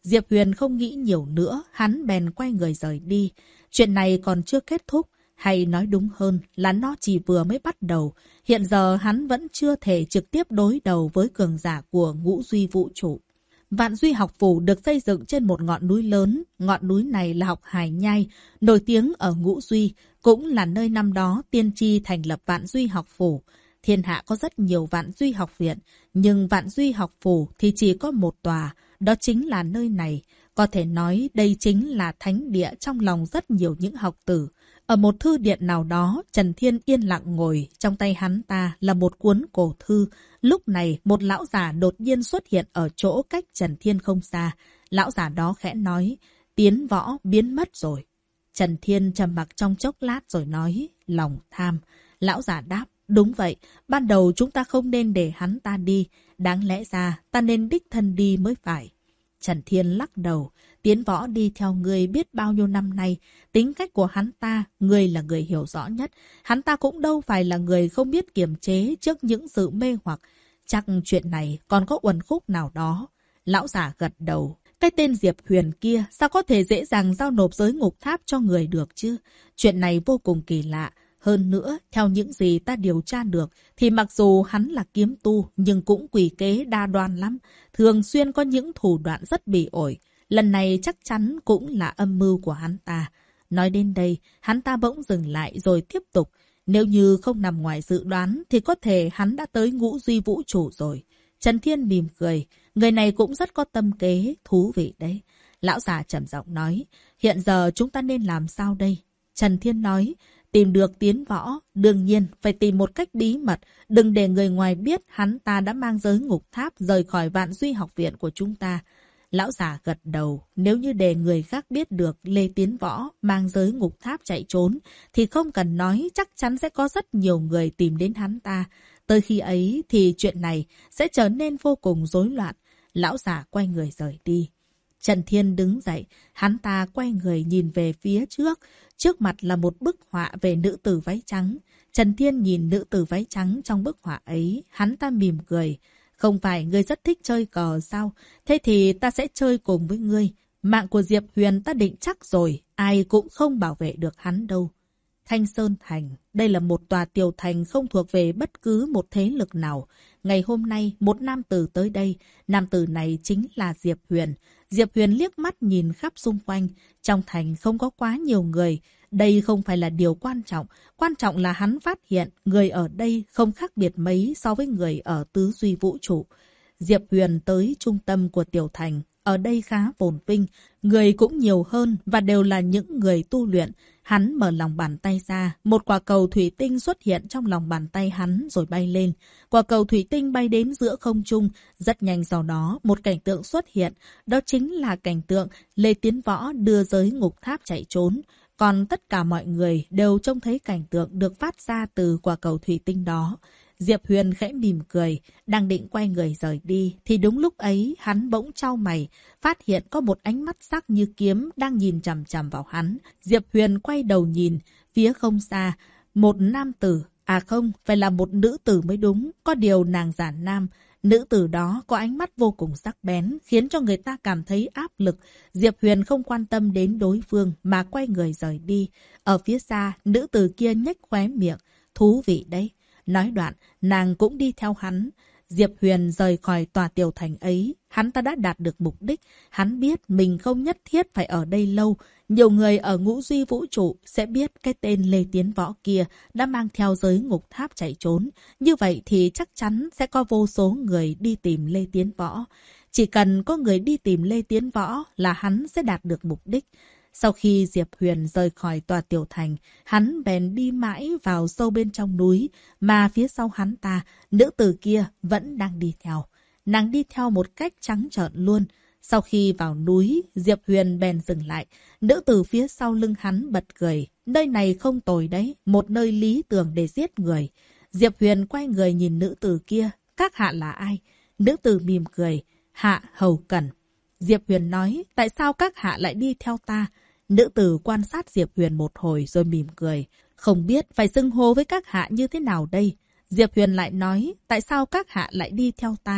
Diệp Huyền không nghĩ nhiều nữa, hắn bèn quay người rời đi. Chuyện này còn chưa kết thúc, hay nói đúng hơn là nó chỉ vừa mới bắt đầu. Hiện giờ hắn vẫn chưa thể trực tiếp đối đầu với cường giả của Ngũ Duy Vũ Trụ. Vạn Duy học phủ được xây dựng trên một ngọn núi lớn. Ngọn núi này là học Hải Nhai, nổi tiếng ở Ngũ Duy, cũng là nơi năm đó tiên tri thành lập Vạn Duy học phủ. Thiên hạ có rất nhiều Vạn Duy học viện, nhưng Vạn Duy học phủ thì chỉ có một tòa, đó chính là nơi này. Có thể nói đây chính là thánh địa trong lòng rất nhiều những học tử. Ở một thư điện nào đó, Trần Thiên yên lặng ngồi, trong tay hắn ta là một cuốn cổ thư. Lúc này, một lão giả đột nhiên xuất hiện ở chỗ cách Trần Thiên không xa. Lão giả đó khẽ nói, Tiến Võ biến mất rồi. Trần Thiên trầm mặc trong chốc lát rồi nói, lòng tham. Lão giả đáp, đúng vậy, ban đầu chúng ta không nên để hắn ta đi. Đáng lẽ ra, ta nên đích thân đi mới phải. Trần Thiên lắc đầu, Tiến Võ đi theo ngươi biết bao nhiêu năm nay. Tính cách của hắn ta, ngươi là người hiểu rõ nhất. Hắn ta cũng đâu phải là người không biết kiềm chế trước những sự mê hoặc. Chắc chuyện này còn có uẩn khúc nào đó. Lão giả gật đầu. Cái tên Diệp Huyền kia sao có thể dễ dàng giao nộp giới ngục tháp cho người được chứ? Chuyện này vô cùng kỳ lạ. Hơn nữa, theo những gì ta điều tra được, thì mặc dù hắn là kiếm tu, nhưng cũng quỷ kế đa đoan lắm. Thường xuyên có những thủ đoạn rất bỉ ổi. Lần này chắc chắn cũng là âm mưu của hắn ta. Nói đến đây, hắn ta bỗng dừng lại rồi tiếp tục. Nếu như không nằm ngoài dự đoán, thì có thể hắn đã tới Ngũ Duy Vũ Trụ rồi. Trần Thiên mỉm cười. Người này cũng rất có tâm kế, thú vị đấy. Lão già trầm giọng nói, hiện giờ chúng ta nên làm sao đây? Trần Thiên nói, tìm được Tiến Võ, đương nhiên phải tìm một cách bí mật, đừng để người ngoài biết hắn ta đã mang giới ngục tháp rời khỏi Vạn Duy học viện của chúng ta. Lão già gật đầu, nếu như để người khác biết được Lê Tiến Võ mang giới ngục tháp chạy trốn, thì không cần nói chắc chắn sẽ có rất nhiều người tìm đến hắn ta. Tới khi ấy thì chuyện này sẽ trở nên vô cùng rối loạn. Lão già quay người rời đi. Trần Thiên đứng dậy, hắn ta quay người nhìn về phía trước. Trước mặt là một bức họa về nữ tử váy trắng. Trần Thiên nhìn nữ tử váy trắng trong bức họa ấy, hắn ta mỉm cười. Không phải ngươi rất thích chơi cờ sao? Thế thì ta sẽ chơi cùng với ngươi. Mạng của Diệp Huyền ta định chắc rồi, ai cũng không bảo vệ được hắn đâu. Thanh Sơn Thành, đây là một tòa tiểu thành không thuộc về bất cứ một thế lực nào. Ngày hôm nay, một nam tử tới đây. Nam tử này chính là Diệp Huyền. Diệp Huyền liếc mắt nhìn khắp xung quanh. Trong thành không có quá nhiều người. Đây không phải là điều quan trọng. Quan trọng là hắn phát hiện người ở đây không khác biệt mấy so với người ở Tứ Duy Vũ Trụ. Diệp Huyền tới trung tâm của tiểu thành. Ở đây khá phồn vinh, người cũng nhiều hơn và đều là những người tu luyện. Hắn mở lòng bàn tay ra, một quả cầu thủy tinh xuất hiện trong lòng bàn tay hắn rồi bay lên. Quả cầu thủy tinh bay đến giữa không trung, rất nhanh sau đó một cảnh tượng xuất hiện. Đó chính là cảnh tượng Lê Tiến Võ đưa giới ngục tháp chạy trốn. Còn tất cả mọi người đều trông thấy cảnh tượng được phát ra từ quả cầu thủy tinh đó. Diệp Huyền khẽ mỉm cười, đang định quay người rời đi, thì đúng lúc ấy hắn bỗng chau mày, phát hiện có một ánh mắt sắc như kiếm đang nhìn chằm chằm vào hắn. Diệp Huyền quay đầu nhìn, phía không xa, một nam tử, à không, phải là một nữ tử mới đúng, có điều nàng giả nam. Nữ tử đó có ánh mắt vô cùng sắc bén, khiến cho người ta cảm thấy áp lực. Diệp Huyền không quan tâm đến đối phương mà quay người rời đi. Ở phía xa, nữ tử kia nhếch khóe miệng, thú vị đấy. Nói đoạn, nàng cũng đi theo hắn. Diệp Huyền rời khỏi tòa tiểu thành ấy. Hắn ta đã đạt được mục đích. Hắn biết mình không nhất thiết phải ở đây lâu. Nhiều người ở Ngũ Duy Vũ Trụ sẽ biết cái tên Lê Tiến Võ kia đã mang theo giới ngục tháp chạy trốn. Như vậy thì chắc chắn sẽ có vô số người đi tìm Lê Tiến Võ. Chỉ cần có người đi tìm Lê Tiến Võ là hắn sẽ đạt được mục đích. Sau khi Diệp Huyền rời khỏi tòa tiểu thành, hắn bèn đi mãi vào sâu bên trong núi, mà phía sau hắn ta, nữ tử kia vẫn đang đi theo. Nàng đi theo một cách trắng trợn luôn. Sau khi vào núi, Diệp Huyền bèn dừng lại. Nữ tử phía sau lưng hắn bật cười. Nơi này không tồi đấy, một nơi lý tưởng để giết người. Diệp Huyền quay người nhìn nữ tử kia. Các hạ là ai? Nữ tử mỉm cười. Hạ Hầu Cẩn. Diệp Huyền nói, tại sao các hạ lại đi theo ta? Nữ tử quan sát Diệp Huyền một hồi rồi mỉm cười. Không biết phải xưng hô với các hạ như thế nào đây? Diệp Huyền lại nói, tại sao các hạ lại đi theo ta?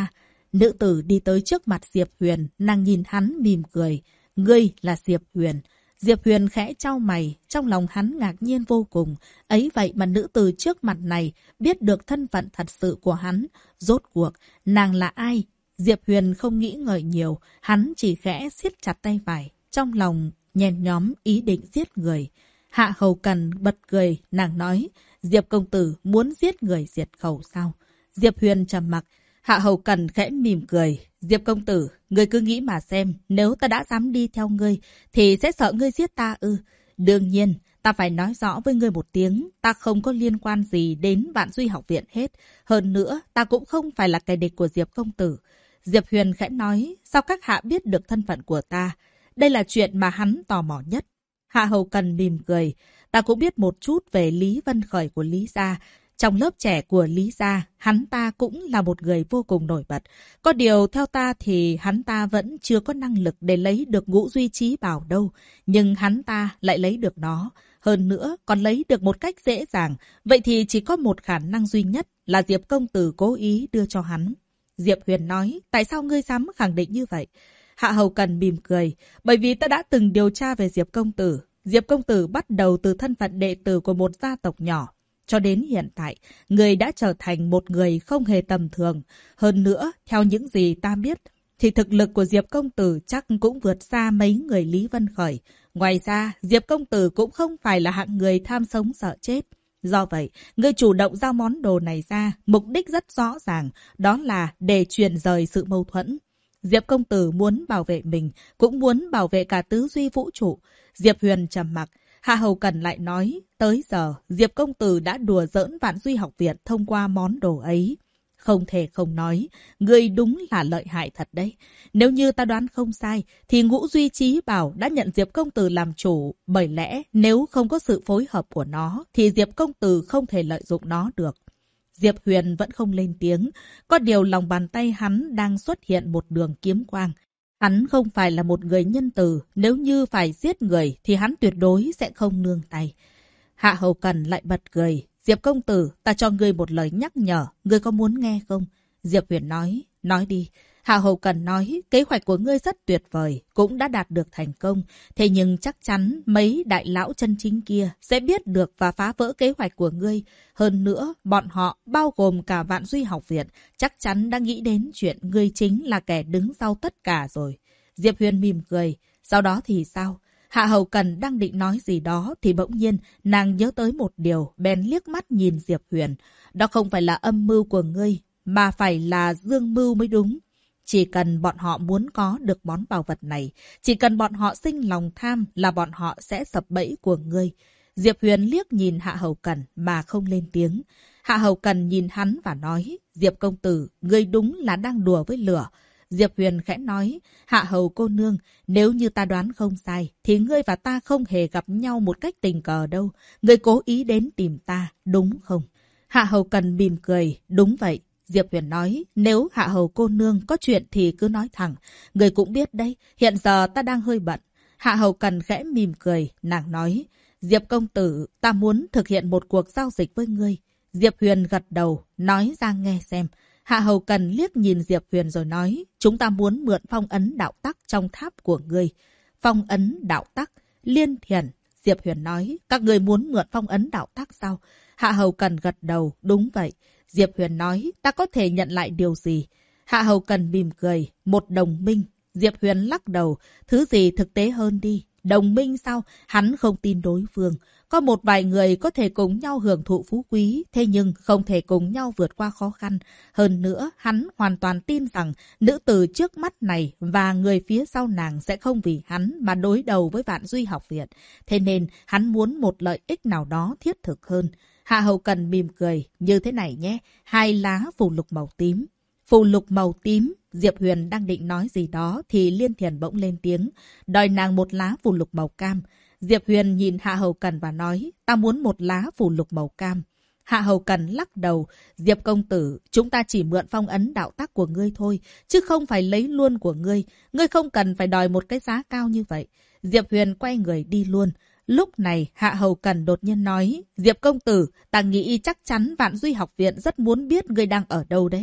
Nữ tử đi tới trước mặt Diệp Huyền, nàng nhìn hắn mỉm cười. Ngươi là Diệp Huyền. Diệp Huyền khẽ chau mày, trong lòng hắn ngạc nhiên vô cùng. Ấy vậy mà nữ tử trước mặt này biết được thân phận thật sự của hắn. Rốt cuộc, nàng là ai? Diệp Huyền không nghĩ ngợi nhiều, hắn chỉ khẽ siết chặt tay phải. Trong lòng nhen nhóm ý định giết người. Hạ Hầu Cần bật cười, nàng nói, Diệp công tử muốn giết người diệt khẩu sao? Diệp Huyền trầm mặc. Hạ Hầu Cần khẽ mỉm cười. Diệp công tử, ngươi cứ nghĩ mà xem, nếu ta đã dám đi theo ngươi, thì sẽ sợ ngươi giết ta ư? Đương nhiên, ta phải nói rõ với ngươi một tiếng, ta không có liên quan gì đến Vạn Duy học viện hết. Hơn nữa, ta cũng không phải là kẻ địch của Diệp công tử. Diệp Huyền khẽ nói, sao các hạ biết được thân phận của ta? Đây là chuyện mà hắn tò mò nhất. Hạ Hầu Cần mỉm cười, ta cũng biết một chút về Lý Vân Khởi của Lý gia. Trong lớp trẻ của Lý gia, hắn ta cũng là một người vô cùng nổi bật. Có điều theo ta thì hắn ta vẫn chưa có năng lực để lấy được Ngũ Duy Chí Bảo đâu. Nhưng hắn ta lại lấy được nó. Hơn nữa còn lấy được một cách dễ dàng. Vậy thì chỉ có một khả năng duy nhất là Diệp công tử cố ý đưa cho hắn. Diệp Huyền nói, tại sao ngươi dám khẳng định như vậy? Hạ Hầu Cần mỉm cười, bởi vì ta đã từng điều tra về Diệp công tử. Diệp công tử bắt đầu từ thân phận đệ tử của một gia tộc nhỏ. Cho đến hiện tại, người đã trở thành một người không hề tầm thường. Hơn nữa, theo những gì ta biết, thì thực lực của Diệp công tử chắc cũng vượt xa mấy người Lý Vân Khởi. Ngoài ra, Diệp công tử cũng không phải là hạng người tham sống sợ chết. Do vậy, người chủ động giao món đồ này ra, mục đích rất rõ ràng, đó là để truyền rời sự mâu thuẫn. Diệp công tử muốn bảo vệ mình, cũng muốn bảo vệ cả tứ duy vũ trụ. Diệp Huyền trầm mặc. Hạ Hầu Cần lại nói, tới giờ, Diệp công tử đã đùa giỡn Vạn Duy học viện thông qua món đồ ấy. Không thể không nói, ngươi đúng là lợi hại thật đấy. Nếu như ta đoán không sai, thì Ngũ Duy Chí Bảo đã nhận Diệp công tử làm chủ. Bởi lẽ, nếu không có sự phối hợp của nó, thì Diệp công tử không thể lợi dụng nó được. Diệp Huyền vẫn không lên tiếng. Có điều lòng bàn tay hắn đang xuất hiện một đường kiếm quang. Hắn không phải là một người nhân từ, nếu như phải giết người thì hắn tuyệt đối sẽ không nương tay. Hạ Hầu Cần lại bật cười. Diệp công tử, ta cho ngươi một lời nhắc nhở, ngươi có muốn nghe không? Diệp Huyền nói đi. Hạ Hầu Cần nói, kế hoạch của ngươi rất tuyệt vời, cũng đã đạt được thành công. Thế nhưng chắc chắn mấy đại lão chân chính kia sẽ biết được và phá vỡ kế hoạch của ngươi. Hơn nữa, bọn họ, bao gồm cả Vạn Duy học viện, chắc chắn đã nghĩ đến chuyện ngươi chính là kẻ đứng sau tất cả rồi. Diệp Huyền mỉm cười. Sau đó thì sao? Hạ Hầu Cần đang định nói gì đó thì bỗng nhiên nàng nhớ tới một điều, bèn liếc mắt nhìn Diệp Huyền. Đó không phải là âm mưu của ngươi, mà phải là dương mưu mới đúng. Chỉ cần bọn họ muốn có được món bảo vật này, chỉ cần bọn họ sinh lòng tham là bọn họ sẽ sập bẫy của ngươi. Diệp Huyền liếc nhìn Hạ Hầu Cần mà không lên tiếng. Hạ Hầu Cần nhìn hắn và nói, Diệp công tử, ngươi đúng là đang đùa với lửa. Diệp Huyền khẽ nói, Hạ Hầu cô nương, nếu như ta đoán không sai, thì ngươi và ta không hề gặp nhau một cách tình cờ đâu. Ngươi cố ý đến tìm ta, đúng không? Hạ Hầu Cần mỉm cười, đúng vậy. Diệp Huyền nói, nếu Hạ Hầu cô nương có chuyện thì cứ nói thẳng. Ngươi cũng biết đấy, hiện giờ ta đang hơi bận. Hạ Hầu Cần khẽ mỉm cười, nàng nói, Diệp công tử, ta muốn thực hiện một cuộc giao dịch với ngươi. Diệp Huyền gật đầu, nói ra nghe xem. Hạ Hầu Cần liếc nhìn Diệp Huyền rồi nói, chúng ta muốn mượn phong ấn đạo tắc trong tháp của ngươi. Phong ấn đạo tắc, Liên Thiền. Diệp Huyền nói, các ngươi muốn mượn phong ấn đạo tắc sao? Hạ Hầu Cần gật đầu, đúng vậy. Diệp Huyền nói, ta có thể nhận lại điều gì? Hạ Hầu Cần mỉm cười, một đồng minh. Diệp Huyền lắc đầu, thứ gì thực tế hơn đi. Đồng minh sao? Hắn không tin đối phương. Có một vài người có thể cùng nhau hưởng thụ phú quý, thế nhưng không thể cùng nhau vượt qua khó khăn. Hơn nữa, hắn hoàn toàn tin rằng nữ tử trước mắt này và người phía sau nàng sẽ không vì hắn mà đối đầu với Vạn Duy học viện. Thế nên, hắn muốn một lợi ích nào đó thiết thực hơn. Hạ Hầu Cần mỉm cười, như thế này nhé, 2 lá phù lục màu tím. Phù lục màu tím, Diệp Huyền đang định nói gì đó thì Liên Thiền bỗng lên tiếng, đòi nàng một lá phù lục màu cam. Diệp Huyền nhìn Hạ Hầu Cần và nói, ta muốn một lá phù lục màu cam. Hạ Hầu Cần lắc đầu, Diệp công tử, chúng ta chỉ mượn phong ấn đạo tắc của ngươi thôi, chứ không phải lấy luôn của ngươi. Ngươi không cần phải đòi một cái giá cao như vậy. Diệp Huyền quay người đi luôn. Lúc này, Hạ Hầu Cần đột nhiên nói, Diệp công tử, ta nghĩ chắc chắn Vạn Duy học viện rất muốn biết ngươi đang ở đâu đấy.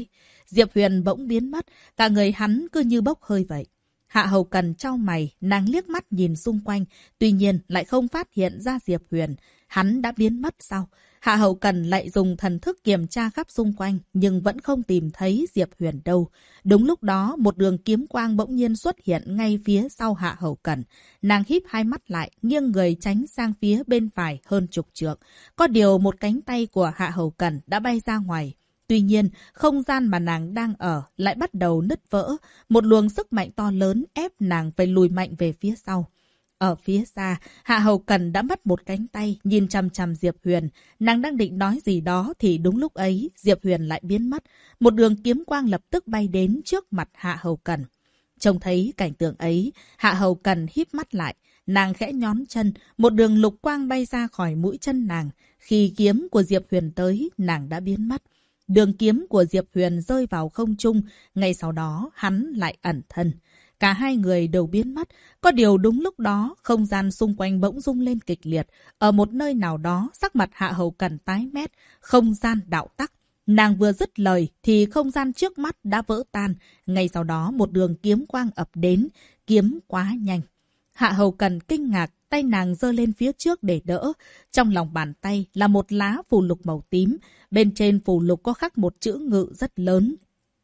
Diệp Huyền bỗng biến mất, cả người hắn cứ như bốc hơi vậy. Hạ Hầu Cần chau mày, nàng liếc mắt nhìn xung quanh, tuy nhiên lại không phát hiện ra Diệp Huyền. Hắn đã biến mất sao? Hạ Hầu Cần lại dùng thần thức kiểm tra khắp xung quanh, nhưng vẫn không tìm thấy Diệp Huyền đâu. Đúng lúc đó, một đường kiếm quang bỗng nhiên xuất hiện ngay phía sau Hạ Hầu Cần. Nàng híp hai mắt lại, nghiêng người tránh sang phía bên phải hơn chục trượng. Có điều một cánh tay của Hạ Hầu Cần đã bay ra ngoài. Tuy nhiên, không gian mà nàng đang ở lại bắt đầu nứt vỡ. Một luồng sức mạnh to lớn ép nàng phải lùi mạnh về phía sau. Ở phía xa, Hạ Hầu Cần đã mất một cánh tay, nhìn chằm chằm Diệp Huyền. Nàng đang định nói gì đó thì đúng lúc ấy, Diệp Huyền lại biến mất. Một đường kiếm quang lập tức bay đến trước mặt Hạ Hầu Cần. Trông thấy cảnh tượng ấy, Hạ Hầu Cần híp mắt lại. Nàng khẽ nhón chân, một đường lục quang bay ra khỏi mũi chân nàng. Khi kiếm của Diệp Huyền tới, nàng đã biến mất. Đường kiếm của Diệp Huyền rơi vào không trung, ngay sau đó hắn lại ẩn thân. Cả hai người đều biến mất, có điều đúng lúc đó, không gian xung quanh bỗng rung lên kịch liệt. Ở một nơi nào đó, sắc mặt Hạ Hầu Cần tái mét, không gian đạo tắc. Nàng vừa dứt lời thì không gian trước mắt đã vỡ tan, ngay sau đó một đường kiếm quang ập đến, kiếm quá nhanh. Hạ Hầu Cần kinh ngạc, tay nàng giơ lên phía trước để đỡ. Trong lòng bàn tay là một lá phù lục màu tím, bên trên phù lục có khắc một chữ ngự rất lớn.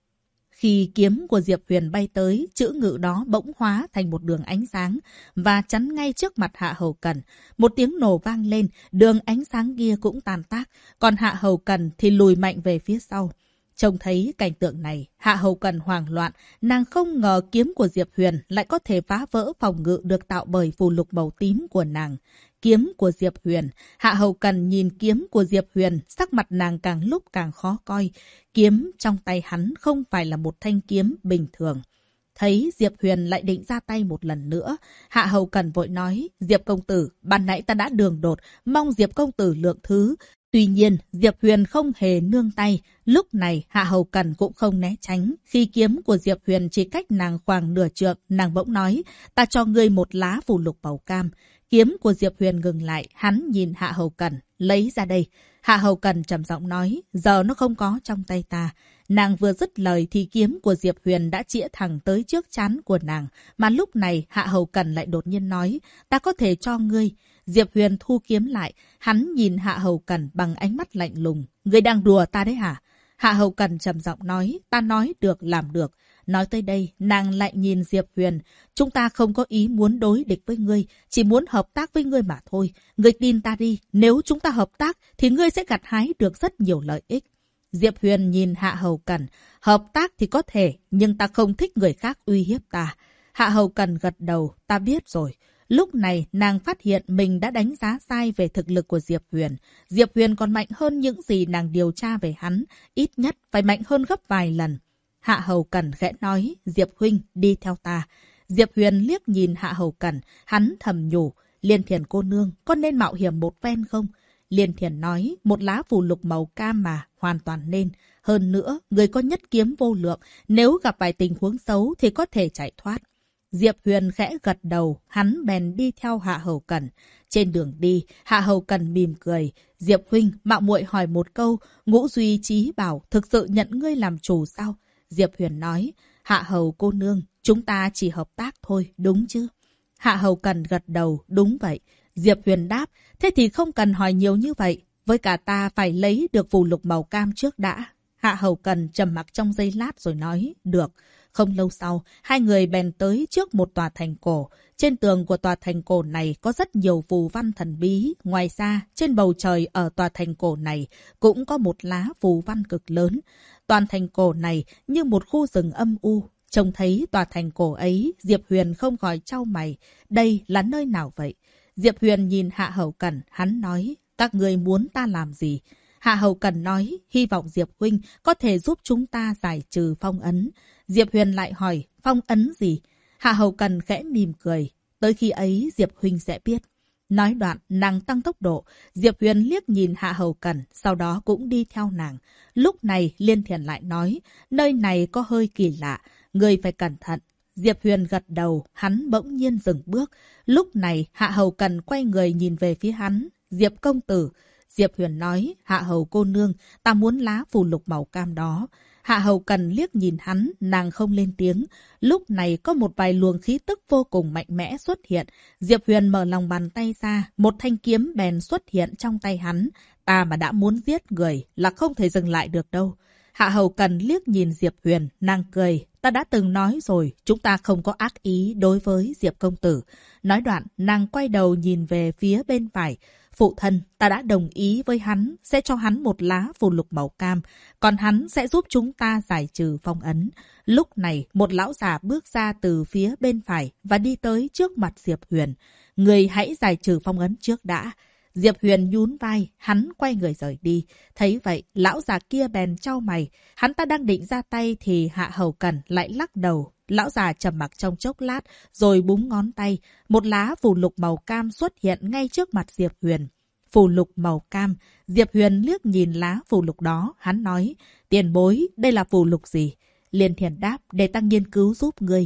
Khi kiếm của Diệp Huyền bay tới, chữ ngự đó bỗng hóa thành một đường ánh sáng và chắn ngay trước mặt Hạ Hầu Cần. Một tiếng nổ vang lên, đường ánh sáng kia cũng tan tác, còn Hạ Hầu Cần thì lùi mạnh về phía sau. Trông thấy cảnh tượng này, Hạ Hầu Cần hoảng loạn, nàng không ngờ kiếm của Diệp Huyền lại có thể phá vỡ phòng ngự được tạo bởi phù lục màu tím của nàng. Kiếm của Diệp Huyền, Hạ Hầu Cần nhìn kiếm của Diệp Huyền, sắc mặt nàng càng lúc càng khó coi. Kiếm trong tay hắn không phải là một thanh kiếm bình thường. Thấy Diệp Huyền lại định ra tay một lần nữa, Hạ Hầu Cần vội nói, Diệp công tử, ban nãy ta đã đường đột, mong Diệp công tử lượng thứ. Tuy nhiên, Diệp Huyền không hề nương tay. Lúc này, Hạ Hầu Cần cũng không né tránh. Khi kiếm của Diệp Huyền chỉ cách nàng khoảng nửa trượng, nàng bỗng nói, ta cho ngươi một lá phù lục màu cam. Kiếm của Diệp Huyền ngừng lại, hắn nhìn Hạ Hầu Cần, lấy ra đây. Hạ Hầu Cần trầm giọng nói, giờ nó không có trong tay ta. Nàng vừa dứt lời thì kiếm của Diệp Huyền đã chĩa thẳng tới trước trán của nàng. Mà lúc này Hạ Hầu Cần lại đột nhiên nói, ta có thể cho ngươi. Diệp Huyền thu kiếm lại, hắn nhìn Hạ Hầu Cần bằng ánh mắt lạnh lùng. Ngươi đang đùa ta đấy hả? Hạ Hầu Cần trầm giọng nói, ta nói được làm được. Nói tới đây, nàng lại nhìn Diệp Huyền. Chúng ta không có ý muốn đối địch với ngươi, chỉ muốn hợp tác với ngươi mà thôi. Ngươi tin ta đi, nếu chúng ta hợp tác thì ngươi sẽ gặt hái được rất nhiều lợi ích. Diệp Huyền nhìn Hạ Hầu Cần, hợp tác thì có thể, nhưng ta không thích người khác uy hiếp ta. Hạ Hầu Cần gật đầu, ta biết rồi. Lúc này, nàng phát hiện mình đã đánh giá sai về thực lực của Diệp Huyền. Diệp Huyền còn mạnh hơn những gì nàng điều tra về hắn, ít nhất phải mạnh hơn gấp vài lần. Hạ Hầu Cần khẽ nói, Diệp huynh, đi theo ta. Diệp Huyền liếc nhìn Hạ Hầu Cần, hắn thầm nhủ, Liên Thiền cô nương, có nên mạo hiểm một phen không? Liên Thiền nói, một lá phù lục màu cam mà, hoàn toàn nên. Hơn nữa, người có nhất kiếm vô lượng, nếu gặp vài tình huống xấu thì có thể chạy thoát. Diệp Huyền khẽ gật đầu, hắn bèn đi theo Hạ Hầu Cần. Trên đường đi, Hạ Hầu Cần mỉm cười. Diệp huynh, mạo muội hỏi một câu, Ngũ Duy Chí bảo thực sự nhận ngươi làm chủ sao? Diệp Huyền nói, Hạ Hầu cô nương, chúng ta chỉ hợp tác thôi, đúng chứ? Hạ Hầu Cần gật đầu, đúng vậy. Diệp Huyền đáp, thế thì không cần hỏi nhiều như vậy. Với cả ta phải lấy được phù lục màu cam trước đã. Hạ Hầu Cần trầm mặc trong giây lát rồi nói, được. Không lâu sau, hai người bèn tới trước một tòa thành cổ. Trên tường của tòa thành cổ này có rất nhiều phù văn thần bí. Ngoài ra, trên bầu trời ở tòa thành cổ này cũng có một lá phù văn cực lớn. Toàn thành cổ này như một khu rừng âm u. Trông thấy tòa thành cổ ấy, Diệp Huyền không khỏi chau mày. Đây là nơi nào vậy? Diệp Huyền nhìn Hạ Hầu Cần, hắn nói, các người muốn ta làm gì? Hạ Hầu Cần nói, hy vọng Diệp huynh có thể giúp chúng ta giải trừ phong ấn. Diệp Huyền lại hỏi, phong ấn gì? Hạ Hầu Cần khẽ mỉm cười, tới khi ấy Diệp huynh sẽ biết. Nói đoạn, nàng tăng tốc độ. Diệp Huyền liếc nhìn Hạ Hầu Cần, sau đó cũng đi theo nàng. Lúc này, Liên Thiền lại nói, nơi này có hơi kỳ lạ, người phải cẩn thận. Diệp Huyền gật đầu, hắn bỗng nhiên dừng bước. Lúc này, Hạ Hầu Cần quay người nhìn về phía hắn. Diệp công tử. Diệp Huyền nói, Hạ Hầu cô nương, ta muốn lá phù lục màu cam đó. Hạ Hầu Cần liếc nhìn hắn, nàng không lên tiếng. Lúc này có một vài luồng khí tức vô cùng mạnh mẽ xuất hiện. Diệp Huyền mở lòng bàn tay ra, một thanh kiếm bèn xuất hiện trong tay hắn. Ta mà đã muốn giết người là không thể dừng lại được đâu. Hạ Hầu Cần liếc nhìn Diệp Huyền, nàng cười. Ta đã từng nói rồi, chúng ta không có ác ý đối với Diệp công tử. Nói đoạn, nàng quay đầu nhìn về phía bên phải. Phụ thân, ta đã đồng ý với hắn, sẽ cho hắn một lá phù lục màu cam, còn hắn sẽ giúp chúng ta giải trừ phong ấn. Lúc này, một lão già bước ra từ phía bên phải và đi tới trước mặt Diệp Huyền. Người hãy giải trừ phong ấn trước đã. Diệp Huyền nhún vai, hắn quay người rời đi. Thấy vậy, lão già kia bèn chau mày. Hắn ta đang định ra tay thì Hạ Hầu Cần lại lắc đầu. Lão già trầm mặc trong chốc lát, rồi búng ngón tay. Một lá phù lục màu cam xuất hiện ngay trước mặt Diệp Huyền. Phù lục màu cam. Diệp Huyền liếc nhìn lá phù lục đó. Hắn nói, tiền bối, đây là phù lục gì? Liên Thiền đáp, để ta nghiên cứu giúp ngươi.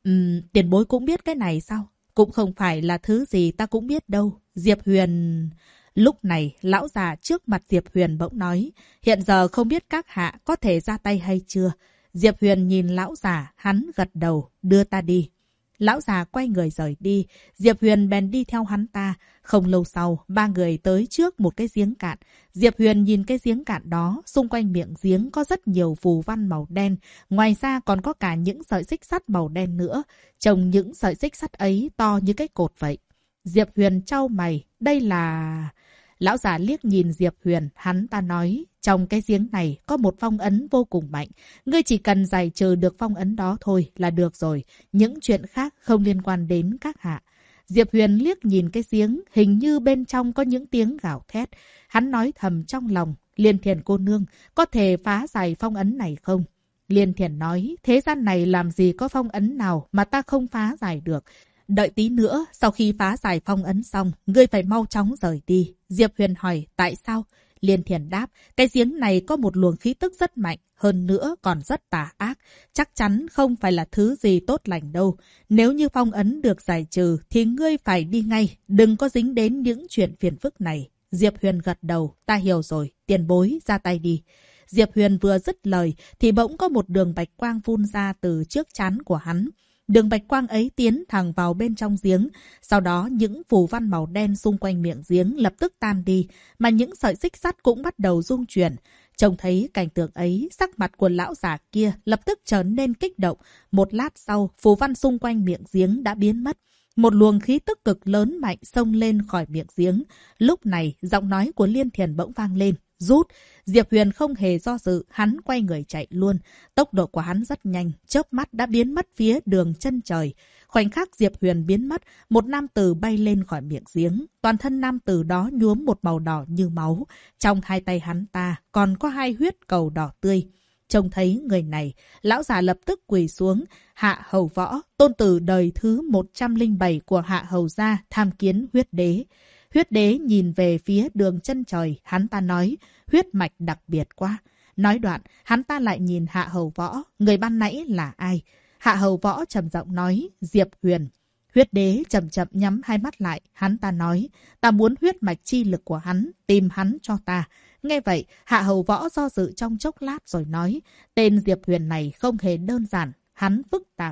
Tiền bối cũng biết cái này sao? Cũng không phải là thứ gì ta cũng biết đâu. Diệp Huyền... Lúc này, lão già trước mặt Diệp Huyền bỗng nói, hiện giờ không biết các hạ có thể ra tay hay chưa? Diệp Huyền nhìn lão già, hắn gật đầu, đưa ta đi. Lão già quay người rời đi, Diệp Huyền bèn đi theo hắn ta. Không lâu sau, ba người tới trước một cái giếng cạn. Diệp Huyền nhìn cái giếng cạn đó, xung quanh miệng giếng có rất nhiều phù văn màu đen. Ngoài ra còn có cả những sợi xích sắt màu đen nữa. Trông những sợi xích sắt ấy to như cái cột vậy. Diệp Huyền chau mày, đây là... Lão già liếc nhìn Diệp Huyền, hắn ta nói, trong cái giếng này có một phong ấn vô cùng mạnh. Ngươi chỉ cần giải trừ được phong ấn đó thôi là được rồi. Những chuyện khác không liên quan đến các hạ. Diệp Huyền liếc nhìn cái giếng, hình như bên trong có những tiếng gào thét. Hắn nói thầm trong lòng, Liên Thiền cô nương, có thể phá giải phong ấn này không? Liên Thiền nói, thế gian này làm gì có phong ấn nào mà ta không phá giải được. Đợi tí nữa, sau khi phá giải phong ấn xong, ngươi phải mau chóng rời đi. Diệp Huyền hỏi, tại sao? Liên Thiền đáp, cái giếng này có một luồng khí tức rất mạnh, hơn nữa còn rất tà ác. Chắc chắn không phải là thứ gì tốt lành đâu. Nếu như phong ấn được giải trừ, thì ngươi phải đi ngay, đừng có dính đến những chuyện phiền phức này. Diệp Huyền gật đầu, ta hiểu rồi, tiền bối, ra tay đi. Diệp Huyền vừa dứt lời, thì bỗng có một đường bạch quang phun ra từ trước trán của hắn. Đường bạch quang ấy tiến thẳng vào bên trong giếng. Sau đó những phù văn màu đen xung quanh miệng giếng lập tức tan đi, mà những sợi xích sắt cũng bắt đầu rung chuyển. Trông thấy cảnh tượng ấy, sắc mặt của lão già kia lập tức trở nên kích động. Một lát sau, phù văn xung quanh miệng giếng đã biến mất. Một luồng khí tức cực lớn mạnh xông lên khỏi miệng giếng. Lúc này, giọng nói của Liên Thiền bỗng vang lên. Rút! Diệp Huyền không hề do dự, hắn quay người chạy luôn. Tốc độ của hắn rất nhanh, chớp mắt đã biến mất phía đường chân trời. Khoảnh khắc Diệp Huyền biến mất, một nam tử bay lên khỏi miệng giếng. Toàn thân nam tử đó nhuốm một màu đỏ như máu. Trong hai tay hắn ta còn có hai huyết cầu đỏ tươi. Trông thấy người này, lão già lập tức quỳ xuống. Hạ Hầu Võ, tôn tử đời thứ 107 của Hạ Hầu gia, tham kiến huyết đế. Huyết đế nhìn về phía đường chân trời, hắn ta nói, huyết mạch đặc biệt quá. Nói đoạn, hắn ta lại nhìn Hạ Hầu Võ, người ban nãy là ai? Hạ Hầu Võ trầm giọng nói, Diệp Huyền. Huyết đế chậm chậm nhắm hai mắt lại, hắn ta nói, ta muốn huyết mạch chi lực của hắn, tìm hắn cho ta. Nghe vậy, Hạ Hầu Võ do dự trong chốc lát rồi nói, tên Diệp Huyền này không hề đơn giản, hắn phức tạp.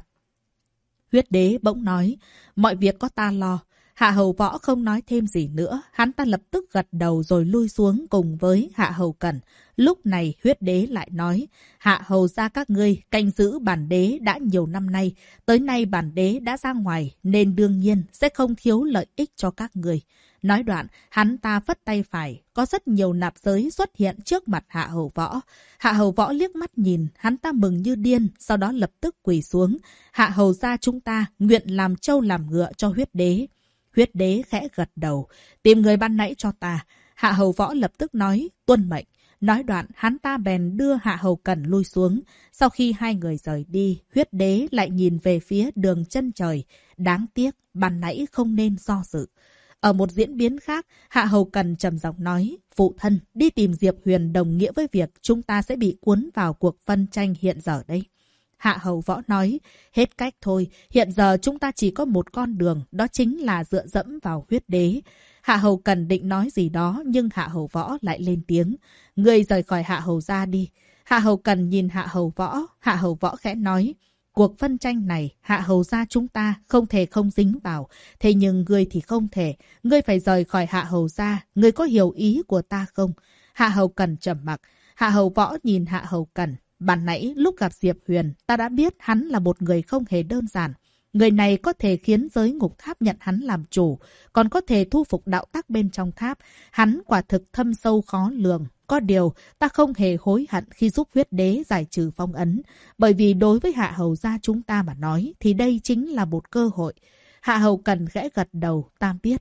Huyết đế bỗng nói, mọi việc có ta lo. Hạ Hầu Võ không nói thêm gì nữa, hắn ta lập tức gật đầu rồi lui xuống cùng với Hạ Hầu Cẩn. Lúc này huyết đế lại nói, Hạ Hầu gia các ngươi canh giữ bản đế đã nhiều năm nay, tới nay bản đế đã ra ngoài nên đương nhiên sẽ không thiếu lợi ích cho các ngươi. Nói đoạn, hắn ta phất tay phải, có rất nhiều nạp giới xuất hiện trước mặt Hạ Hầu Võ. Hạ Hầu Võ liếc mắt nhìn, hắn ta mừng như điên, sau đó lập tức quỳ xuống. Hạ Hầu gia chúng ta nguyện làm trâu làm ngựa cho huyết đế. Huyết đế khẽ gật đầu, tìm người ban nãy cho ta. Hạ Hầu Võ lập tức nói, tuân mệnh. Nói đoạn, hắn ta bèn đưa Hạ Hầu Cẩn lui xuống. Sau khi hai người rời đi, huyết đế lại nhìn về phía đường chân trời. Đáng tiếc, ban nãy không nên do dự. Ở một diễn biến khác, Hạ Hầu Cẩn trầm giọng nói, phụ thân, đi tìm Diệp Huyền đồng nghĩa với việc chúng ta sẽ bị cuốn vào cuộc phân tranh hiện giờ đây. Hạ Hầu Võ nói, hết cách thôi, hiện giờ chúng ta chỉ có một con đường, đó chính là dựa dẫm vào huyết đế. Hạ Hầu Cần định nói gì đó, nhưng Hạ Hầu Võ lại lên tiếng, ngươi rời khỏi Hạ Hầu gia đi. Hạ Hầu Cần nhìn Hạ Hầu Võ khẽ nói, cuộc phân tranh này Hạ Hầu gia chúng ta không thể không dính vào, thế nhưng ngươi thì không thể, ngươi phải rời khỏi Hạ Hầu gia, ngươi có hiểu ý của ta không? Hạ Hầu Cần trầm mặc. Hạ Hầu Võ nhìn Hạ Hầu Cần, ban nãy lúc gặp Diệp Huyền, ta đã biết hắn là một người không hề đơn giản. Người này có thể khiến giới ngục tháp nhận hắn làm chủ, còn có thể thu phục đạo tắc bên trong tháp. Hắn quả thực thâm sâu khó lường. Có điều, ta không hề hối hận khi giúp huyết đế giải trừ phong ấn. Bởi vì đối với Hạ Hầu gia chúng ta mà nói, thì đây chính là một cơ hội. Hạ Hầu Cần khẽ gật đầu, ta biết.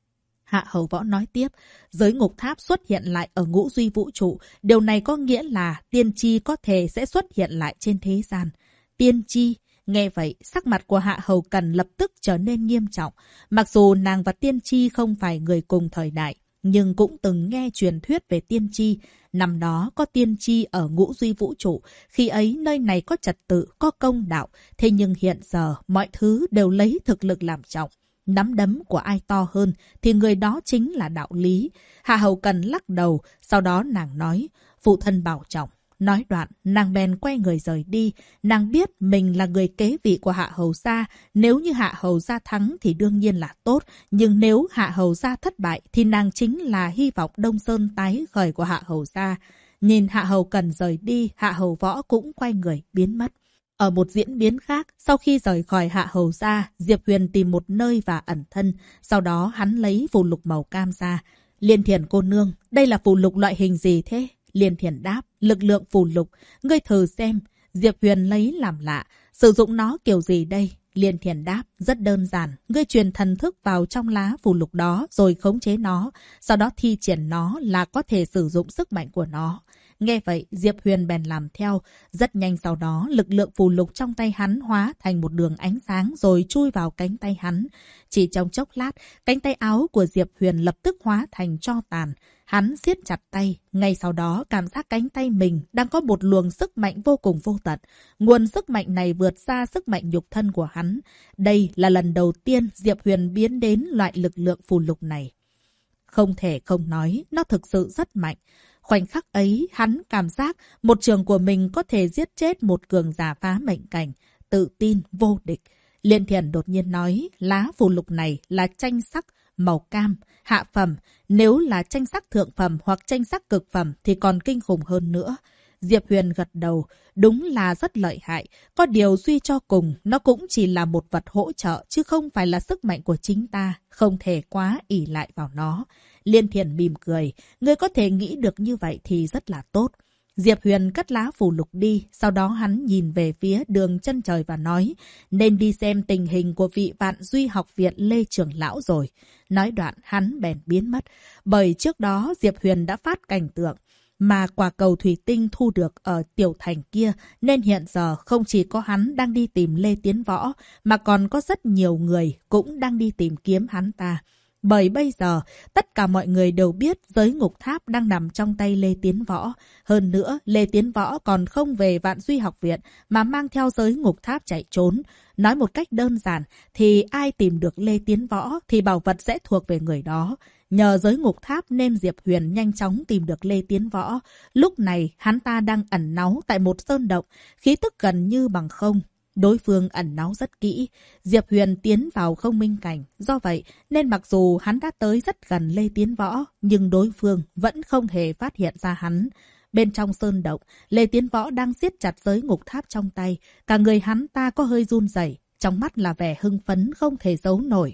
Hạ Hầu Võ nói tiếp, giới ngục tháp xuất hiện lại ở ngũ duy vũ trụ. Điều này có nghĩa là tiên tri có thể sẽ xuất hiện lại trên thế gian. Tiên tri. Nghe vậy, sắc mặt của Hạ Hầu Cần lập tức trở nên nghiêm trọng. Mặc dù nàng và tiên tri không phải người cùng thời đại, nhưng cũng từng nghe truyền thuyết về tiên tri. Năm đó có tiên tri ở ngũ duy vũ trụ, khi ấy nơi này có trật tự, có công đạo. Thế nhưng hiện giờ, mọi thứ đều lấy thực lực làm trọng. Nắm đấm của ai to hơn thì người đó chính là đạo lý. Hạ Hầu Cần lắc đầu, sau đó nàng nói, phụ thân bảo trọng. Nói đoạn, nàng bèn quay người rời đi. Nàng biết mình là người kế vị của Hạ Hầu gia. Nếu như Hạ Hầu gia thắng thì đương nhiên là tốt. Nhưng nếu Hạ Hầu gia thất bại thì nàng chính là hy vọng Đông Sơn tái khởi của Hạ Hầu gia. Nhìn Hạ Hầu Cần rời đi, Hạ Hầu Võ cũng quay người biến mất. Ở một diễn biến khác, sau khi rời khỏi Hạ Hầu gia, Diệp Huyền tìm một nơi và ẩn thân. Sau đó hắn lấy phù lục màu cam ra. Liên Thiền cô nương, đây là phù lục loại hình gì thế? Liên Thiền đáp, lực lượng phù lục, ngươi thử xem. Diệp Huyền lấy làm lạ, sử dụng nó kiểu gì đây? Liên Thiền đáp, rất đơn giản, ngươi truyền thần thức vào trong lá phù lục đó rồi khống chế nó, sau đó thi triển nó là có thể sử dụng sức mạnh của nó. Nghe vậy, Diệp Huyền bèn làm theo. Rất nhanh sau đó, lực lượng phù lục trong tay hắn hóa thành một đường ánh sáng rồi chui vào cánh tay hắn. Chỉ trong chốc lát, cánh tay áo của Diệp Huyền lập tức hóa thành tro tàn. Hắn siết chặt tay, ngay sau đó cảm giác cánh tay mình đang có một luồng sức mạnh vô cùng vô tận. Nguồn sức mạnh này vượt xa sức mạnh nhục thân của hắn. Đây là lần đầu tiên Diệp Huyền biến đến loại lực lượng phù lục này. Không thể không nói, nó thực sự rất mạnh. Khoảnh khắc ấy, hắn cảm giác một trường của mình có thể giết chết một cường giả phá mệnh cảnh, tự tin, vô địch. Liên Thiền đột nhiên nói, lá phù lục này là tranh sắc, màu cam, hạ phẩm. Nếu là tranh sắc thượng phẩm hoặc tranh sắc cực phẩm thì còn kinh khủng hơn nữa. Diệp Huyền gật đầu, đúng là rất lợi hại. Có điều suy cho cùng, nó cũng chỉ là một vật hỗ trợ, chứ không phải là sức mạnh của chính ta. Không thể quá ỷ lại vào nó. Liên Thiền mỉm cười, ngươi có thể nghĩ được như vậy thì rất là tốt. Diệp Huyền cất lá phù lục đi, sau đó hắn nhìn về phía đường chân trời và nói, nên đi xem tình hình của vị Vạn Duy học viện Lê Trưởng Lão rồi. Nói đoạn hắn bèn biến mất, bởi trước đó Diệp Huyền đã phát cảnh tượng, mà quả cầu thủy tinh thu được ở tiểu thành kia, nên hiện giờ không chỉ có hắn đang đi tìm Lê Tiến Võ, mà còn có rất nhiều người cũng đang đi tìm kiếm hắn ta. Bởi bây giờ, tất cả mọi người đều biết giới ngục tháp đang nằm trong tay Lê Tiến Võ. Hơn nữa, Lê Tiến Võ còn không về Vạn Duy học viện mà mang theo giới ngục tháp chạy trốn. Nói một cách đơn giản thì ai tìm được Lê Tiến Võ thì bảo vật sẽ thuộc về người đó. Nhờ giới ngục tháp nên Diệp Huyền nhanh chóng tìm được Lê Tiến Võ. Lúc này, hắn ta đang ẩn náu tại một sơn động, khí tức gần như bằng không. Đối phương ẩn náu rất kỹ, Diệp Huyền tiến vào không minh cảnh. Do vậy nên mặc dù hắn đã tới rất gần Lê Tiến Võ, nhưng đối phương vẫn không hề phát hiện ra hắn. Bên trong sơn động, Lê Tiến Võ đang siết chặt giới ngục tháp trong tay. Cả người hắn ta có hơi run rẩy, trong mắt là vẻ hưng phấn không thể giấu nổi.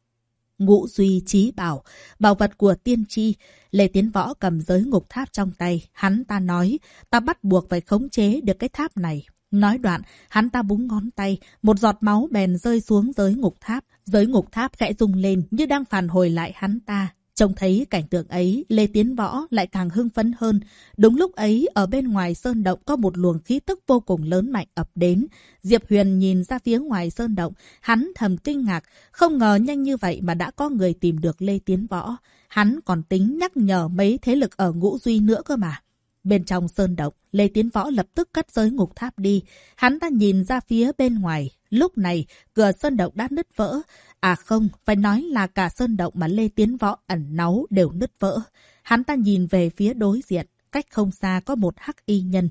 Ngũ Duy Chí Bảo, bảo vật của tiên tri. Lê Tiến Võ cầm giới ngục tháp trong tay. Hắn ta nói, ta bắt buộc phải khống chế được cái tháp này. Nói đoạn, hắn ta búng ngón tay, một giọt máu bèn rơi xuống giới ngục tháp. Giới ngục tháp khẽ rung lên như đang phản hồi lại hắn ta. Trông thấy cảnh tượng ấy, Lê Tiến Võ lại càng hưng phấn hơn. Đúng lúc ấy, ở bên ngoài sơn động có một luồng khí tức vô cùng lớn mạnh ập đến. Diệp Huyền nhìn ra phía ngoài sơn động, hắn thầm kinh ngạc, không ngờ nhanh như vậy mà đã có người tìm được Lê Tiến Võ. Hắn còn tính nhắc nhở mấy thế lực ở Ngũ Duy nữa cơ mà. Bên trong sơn động, Lê Tiến Võ lập tức cất giới ngục tháp đi. Hắn ta nhìn ra phía bên ngoài. Lúc này, cửa sơn động đã nứt vỡ. À không, phải nói là cả sơn động mà Lê Tiến Võ ẩn náu đều nứt vỡ. Hắn ta nhìn về phía đối diện. Cách không xa có một hắc y nhân.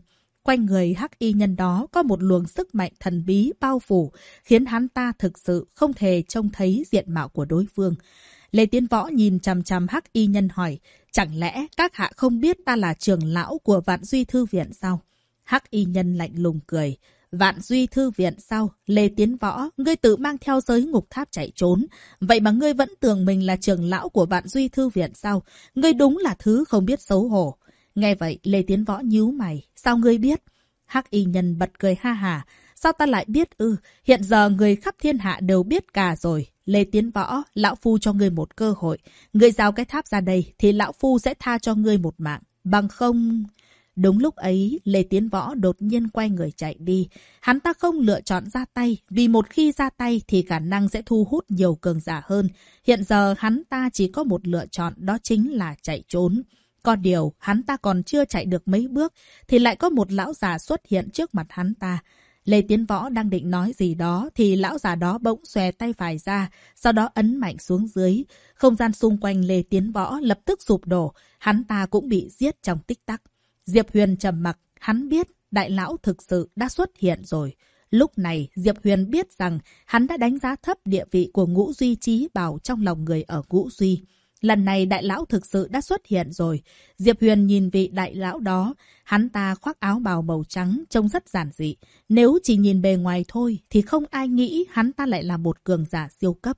Quanh người hắc y nhân đó có một luồng sức mạnh thần bí bao phủ, khiến hắn ta thực sự không thể trông thấy diện mạo của đối phương. Lê Tiến Võ nhìn chằm chằm hắc y nhân hỏi, chẳng lẽ các hạ không biết ta là trưởng lão của Vạn Duy Thư Viện sao? Hắc y nhân lạnh lùng cười. Vạn Duy Thư Viện sao? Lê Tiến Võ, ngươi tự mang theo giới ngục tháp chạy trốn. Vậy mà ngươi vẫn tưởng mình là trưởng lão của Vạn Duy Thư Viện sao? Ngươi đúng là thứ không biết xấu hổ. Nghe vậy, Lê Tiến Võ nhíu mày. Sao ngươi biết? Hắc y nhân bật cười ha hả. Sao ta lại biết ư? Hiện giờ người khắp thiên hạ đều biết cả rồi. Lê Tiến Võ, lão phu cho ngươi một cơ hội. Ngươi giao cái tháp ra đây thì lão phu sẽ tha cho ngươi một mạng. Bằng không... Đúng lúc ấy, Lê Tiến Võ đột nhiên quay người chạy đi. Hắn ta không lựa chọn ra tay, vì một khi ra tay thì khả năng sẽ thu hút nhiều cường giả hơn. Hiện giờ hắn ta chỉ có một lựa chọn, đó chính là chạy trốn. Có điều, hắn ta còn chưa chạy được mấy bước, thì lại có một lão già xuất hiện trước mặt hắn ta. Lê Tiến Võ đang định nói gì đó, thì lão già đó bỗng xòe tay phải ra, sau đó ấn mạnh xuống dưới. Không gian xung quanh Lê Tiến Võ lập tức sụp đổ, hắn ta cũng bị giết trong tích tắc. Diệp Huyền trầm mặc, hắn biết đại lão thực sự đã xuất hiện rồi. Lúc này, Diệp Huyền biết rằng hắn đã đánh giá thấp địa vị của Ngũ Duy Chí Bảo trong lòng người ở Ngũ Duy. Lần này đại lão thực sự đã xuất hiện rồi. Diệp Huyền nhìn vị đại lão đó, hắn ta khoác áo bào màu trắng trông rất giản dị. Nếu chỉ nhìn bề ngoài thôi thì không ai nghĩ hắn ta lại là một cường giả siêu cấp.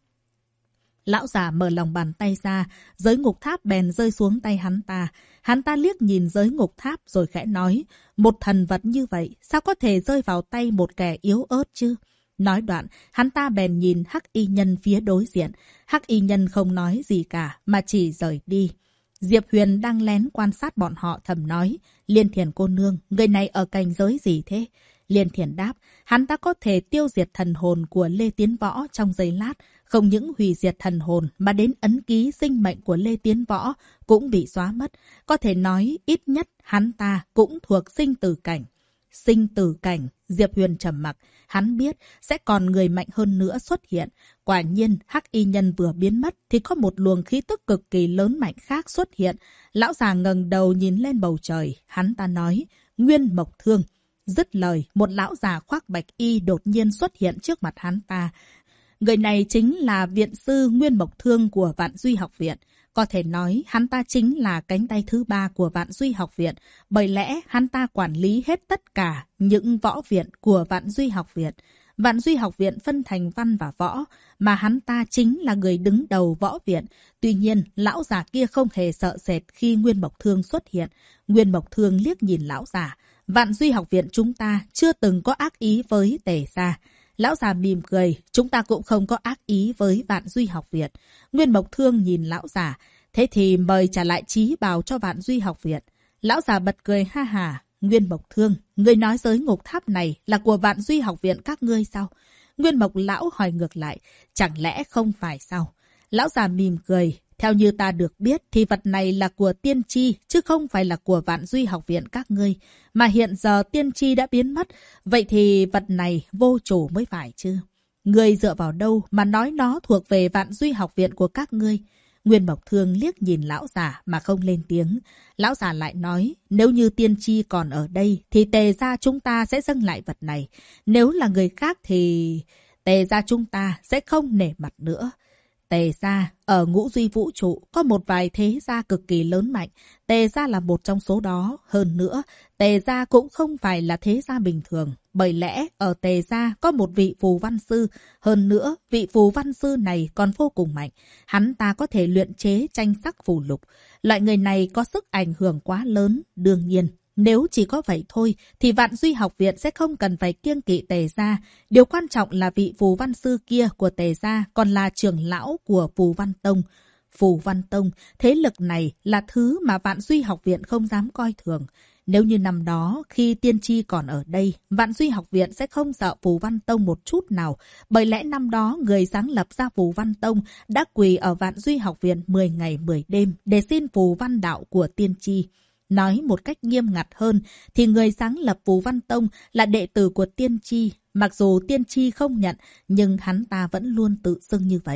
Lão già mở lòng bàn tay ra, giới ngục tháp bèn rơi xuống tay hắn ta. Hắn ta liếc nhìn giới ngục tháp rồi khẽ nói, một thần vật như vậy sao có thể rơi vào tay một kẻ yếu ớt chứ? Nói đoạn, hắn ta bèn nhìn hắc y nhân phía đối diện. Hắc y nhân không nói gì cả mà chỉ rời đi. Diệp Huyền đang lén quan sát bọn họ thầm nói, Liên Thiền cô nương, người này ở cảnh giới gì thế? Liên Thiền đáp, hắn ta có thể tiêu diệt thần hồn của Lê Tiến Võ trong giây lát. Không những hủy diệt thần hồn mà đến ấn ký sinh mệnh của Lê Tiến Võ cũng bị xóa mất. Có thể nói ít nhất hắn ta cũng thuộc sinh tử cảnh. Sinh tử cảnh, Diệp Huyền trầm mặc. Hắn biết sẽ còn người mạnh hơn nữa xuất hiện. Quả nhiên, hắc y nhân vừa biến mất thì có một luồng khí tức cực kỳ lớn mạnh khác xuất hiện. Lão già ngẩng đầu nhìn lên bầu trời. Hắn ta nói, Nguyên Mộc Thương. Dứt lời, một lão già khoác bạch y đột nhiên xuất hiện trước mặt hắn ta. Người này chính là viện sư Nguyên Mộc Thương của Vạn Duy Học Viện. Có thể nói hắn ta chính là cánh tay thứ ba của Vạn Duy Học Viện. Bởi lẽ hắn ta quản lý hết tất cả những võ viện của Vạn Duy Học Viện. Vạn Duy Học Viện phân thành văn và võ, mà hắn ta chính là người đứng đầu võ viện. Tuy nhiên, lão già kia không hề sợ sệt khi Nguyên Mộc Thương xuất hiện. Nguyên Mộc Thương liếc nhìn lão già. Vạn Duy Học Viện chúng ta chưa từng có ác ý với Tề gia. Lão già mỉm cười, chúng ta cũng không có ác ý với Vạn Duy Học Viện. Nguyên Mộc Thương nhìn lão già, thế thì mời trả lại chí bào cho Vạn Duy Học Viện. Lão già bật cười ha hà, Nguyên Mộc Thương, ngươi nói giới ngục tháp này là của Vạn Duy Học Viện các ngươi sao? Nguyên Mộc lão hỏi ngược lại, chẳng lẽ không phải sao? Lão già mỉm cười, theo như ta được biết thì vật này là của Tiên Tri chứ không phải là của Vạn Duy Học Viện các ngươi. Mà hiện giờ Tiên Tri đã biến mất, vậy thì vật này vô chủ mới phải chứ? Ngươi dựa vào đâu mà nói nó thuộc về Vạn Duy Học Viện của các ngươi? Nguyên Mộc Thương liếc nhìn lão già mà không lên tiếng. Lão già lại nói, nếu như Tiên Tri còn ở đây thì Tề gia chúng ta sẽ dâng lại vật này. Nếu là người khác thì Tề gia chúng ta sẽ không nể mặt nữa. Tề gia ở Ngũ Duy Vũ Trụ có một vài thế gia cực kỳ lớn mạnh. Tề gia là một trong số đó. Hơn nữa, Tề gia cũng không phải là thế gia bình thường. Bởi lẽ ở Tề gia có một vị phù văn sư. Hơn nữa, vị phù văn sư này còn vô cùng mạnh. Hắn ta có thể luyện chế tranh sắc phù lục. Loại người này có sức ảnh hưởng quá lớn. Đương nhiên, nếu chỉ có vậy thôi thì Vạn Duy Học Viện sẽ không cần phải kiêng kỵ Tề gia. Điều quan trọng là vị phù văn sư kia của Tề gia còn là trưởng lão của Phù Văn Tông. Phù Văn Tông, thế lực này là thứ mà Vạn Duy Học Viện không dám coi thường. Nếu như năm đó, khi Tiên Tri còn ở đây, Vạn Duy Học Viện sẽ không sợ Phù Văn Tông một chút nào. Bởi lẽ năm đó, người sáng lập ra Phù Văn Tông đã quỳ ở Vạn Duy Học Viện 10 ngày 10 đêm để xin Phù Văn Đạo của Tiên Tri. Nói một cách nghiêm ngặt hơn, thì người sáng lập Phù Văn Tông là đệ tử của Tiên Tri. Mặc dù Tiên Tri không nhận, nhưng hắn ta vẫn luôn tự xưng như vậy.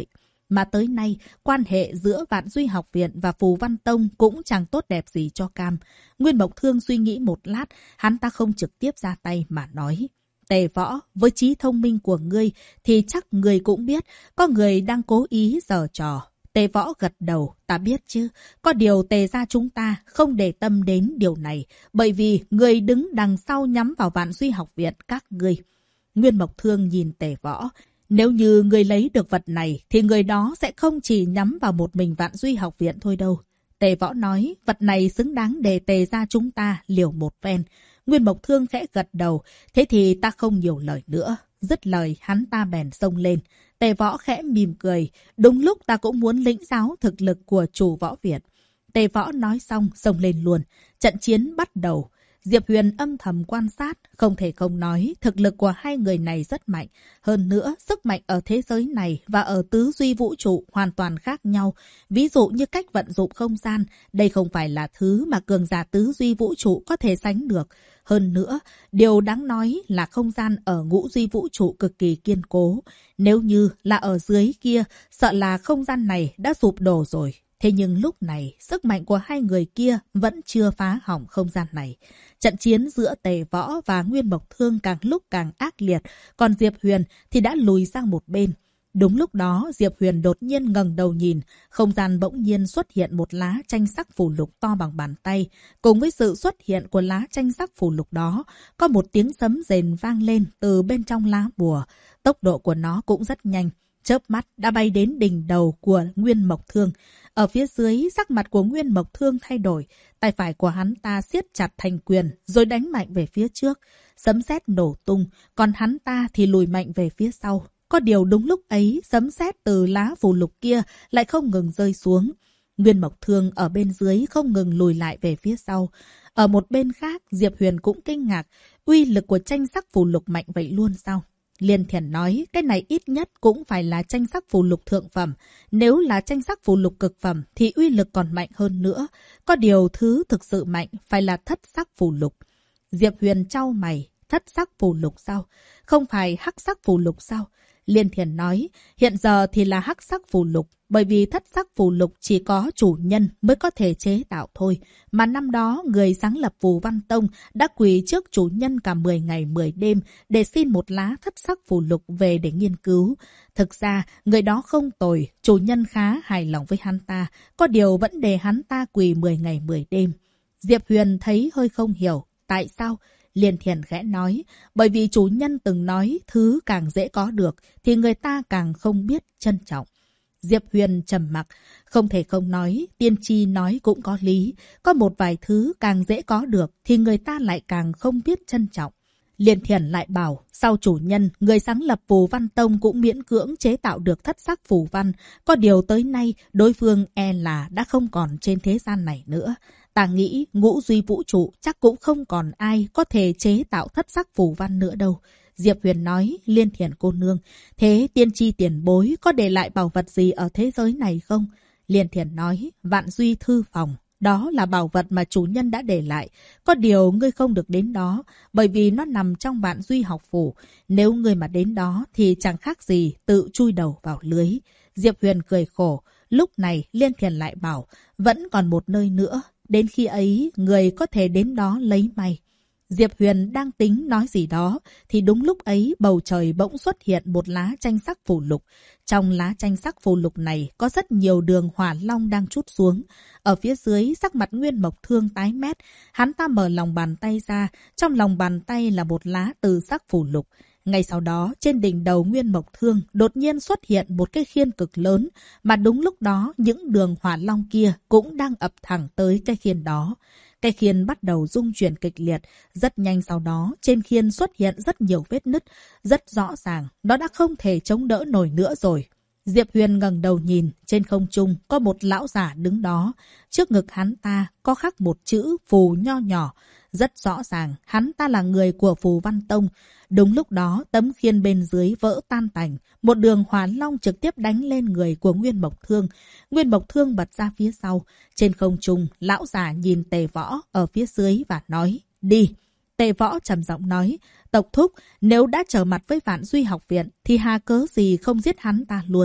Mà tới nay, quan hệ giữa Vạn Duy Học Viện và Phù Văn Tông cũng chẳng tốt đẹp gì cho cam. Nguyên Mộc Thương suy nghĩ một lát, hắn ta không trực tiếp ra tay mà nói. Tề Võ, với trí thông minh của ngươi thì chắc ngươi cũng biết, có người đang cố ý giở trò. Tề Võ gật đầu, ta biết chứ. Có điều Tề gia chúng ta không để tâm đến điều này, bởi vì người đứng đằng sau nhắm vào Vạn Duy Học Viện các ngươi. Nguyên Mộc Thương nhìn Tề Võ. Nếu như người lấy được vật này, thì người đó sẽ không chỉ nhắm vào một mình Vạn Duy Học Viện thôi đâu. Tề Võ nói, vật này xứng đáng để Tề gia chúng ta liều một phen. Nguyên Mộc Thương khẽ gật đầu, thế thì ta không nhiều lời nữa. Dứt lời, hắn ta bèn xông lên. Tề Võ khẽ mỉm cười, đúng lúc ta cũng muốn lĩnh giáo thực lực của chủ võ viện. Tề Võ nói xong, xông lên luôn. Trận chiến bắt đầu. Diệp Huyền âm thầm quan sát, không thể không nói, thực lực của hai người này rất mạnh. Hơn nữa, sức mạnh ở thế giới này và ở tứ duy vũ trụ hoàn toàn khác nhau. Ví dụ như cách vận dụng không gian, đây không phải là thứ mà cường giả tứ duy vũ trụ có thể sánh được. Hơn nữa, điều đáng nói là không gian ở ngũ duy vũ trụ cực kỳ kiên cố. Nếu như là ở dưới kia, sợ là không gian này đã sụp đổ rồi. Thế nhưng lúc này, sức mạnh của hai người kia vẫn chưa phá hỏng không gian này. Trận chiến giữa Tề Võ và Nguyên Mộc Thương càng lúc càng ác liệt, còn Diệp Huyền thì đã lùi sang một bên. Đúng lúc đó, Diệp Huyền đột nhiên ngẩng đầu nhìn, không gian bỗng nhiên xuất hiện một lá tranh sắc phù lục to bằng bàn tay. Cùng với sự xuất hiện của lá tranh sắc phù lục đó, có một tiếng sấm rền vang lên từ bên trong lá bùa. Tốc độ của nó cũng rất nhanh, chớp mắt đã bay đến đỉnh đầu của Nguyên Mộc Thương. Ở phía dưới, sắc mặt của Nguyên Mộc Thương thay đổi, tay phải của hắn ta siết chặt thành quyền, rồi đánh mạnh về phía trước. Sấm sét nổ tung, còn hắn ta thì lùi mạnh về phía sau. Có điều đúng lúc ấy, sấm sét từ lá phù lục kia lại không ngừng rơi xuống. Nguyên Mộc Thương ở bên dưới không ngừng lùi lại về phía sau. Ở một bên khác, Diệp Huyền cũng kinh ngạc, uy lực của tranh sắc phù lục mạnh vậy luôn sao? Liên Thiển nói, cái này ít nhất cũng phải là tranh sắc phù lục thượng phẩm. Nếu là tranh sắc phù lục cực phẩm thì uy lực còn mạnh hơn nữa. Có điều thứ thực sự mạnh phải là thất sắc phù lục. Diệp Huyền chau mày, thất sắc phù lục sao? Không phải hắc sắc phù lục sao? Liên Thiển nói, hiện giờ thì là hắc sắc phù lục, bởi vì thất sắc phù lục chỉ có chủ nhân mới có thể chế tạo thôi. Mà năm đó, người sáng lập Phù Văn Tông đã quỳ trước chủ nhân cả 10 ngày 10 đêm để xin một lá thất sắc phù lục về để nghiên cứu. Thực ra, người đó không tồi, chủ nhân khá hài lòng với hắn ta, có điều vẫn để hắn ta quỳ 10 ngày 10 đêm. Diệp Huyền thấy hơi không hiểu, tại sao? Liên Thiển khẽ nói, bởi vì chủ nhân từng nói thứ càng dễ có được thì người ta càng không biết trân trọng. Diệp Huyền trầm mặc, không thể không nói, tiên tri nói cũng có lý. Có một vài thứ càng dễ có được thì người ta lại càng không biết trân trọng. Liên Thiển lại bảo, sau chủ nhân, người sáng lập Phù Văn Tông cũng miễn cưỡng chế tạo được thất sắc phù văn. Có điều tới nay, đối phương e là đã không còn trên thế gian này nữa. Ta nghĩ ngũ duy vũ trụ chắc cũng không còn ai có thể chế tạo thất sắc phù văn nữa đâu. Diệp Huyền nói, Liên Thiển cô nương, thế tiên tri tiền bối có để lại bảo vật gì ở thế giới này không? Liên Thiển nói, Vạn Duy thư phòng. Đó là bảo vật mà chủ nhân đã để lại. Có điều ngươi không được đến đó, bởi vì nó nằm trong Vạn Duy học phủ. Nếu ngươi mà đến đó thì chẳng khác gì tự chui đầu vào lưới. Diệp Huyền cười khổ. Lúc này Liên Thiển lại bảo, vẫn còn một nơi nữa. Đến khi ấy, người có thể đến đó lấy may. Diệp Huyền đang tính nói gì đó, thì đúng lúc ấy bầu trời bỗng xuất hiện một lá tranh sắc phù lục. Trong lá tranh sắc phù lục này có rất nhiều đường hỏa long đang trút xuống. Ở phía dưới, sắc mặt Nguyên Mộc Thương tái mét. Hắn ta mở lòng bàn tay ra, trong lòng bàn tay là một lá từ sắc phù lục. Ngay sau đó, trên đỉnh đầu Nguyên Mộc Thương đột nhiên xuất hiện một cái khiên cực lớn, mà đúng lúc đó những đường hỏa long kia cũng đang ập thẳng tới cái khiên đó. Cái khiên bắt đầu rung chuyển kịch liệt, rất nhanh sau đó trên khiên xuất hiện rất nhiều vết nứt, rất rõ ràng, nó đã không thể chống đỡ nổi nữa rồi. Diệp Huyền ngẩng đầu nhìn, trên không trung có một lão giả đứng đó, trước ngực hắn ta có khắc một chữ phù nho nhỏ, rất rõ ràng hắn ta là người của Phù Văn Tông. Đúng lúc đó tấm khiên bên dưới vỡ tan tành, một đường hỏa long trực tiếp đánh lên người của Nguyên Mộc Thương. Nguyên Mộc Thương bật ra phía sau, trên không trung lão giả nhìn Tề Võ ở phía dưới và nói, đi. Tề Võ trầm giọng nói, tộc thúc, nếu đã trở mặt với Vạn Duy học viện thì hà cớ gì không giết hắn ta luôn.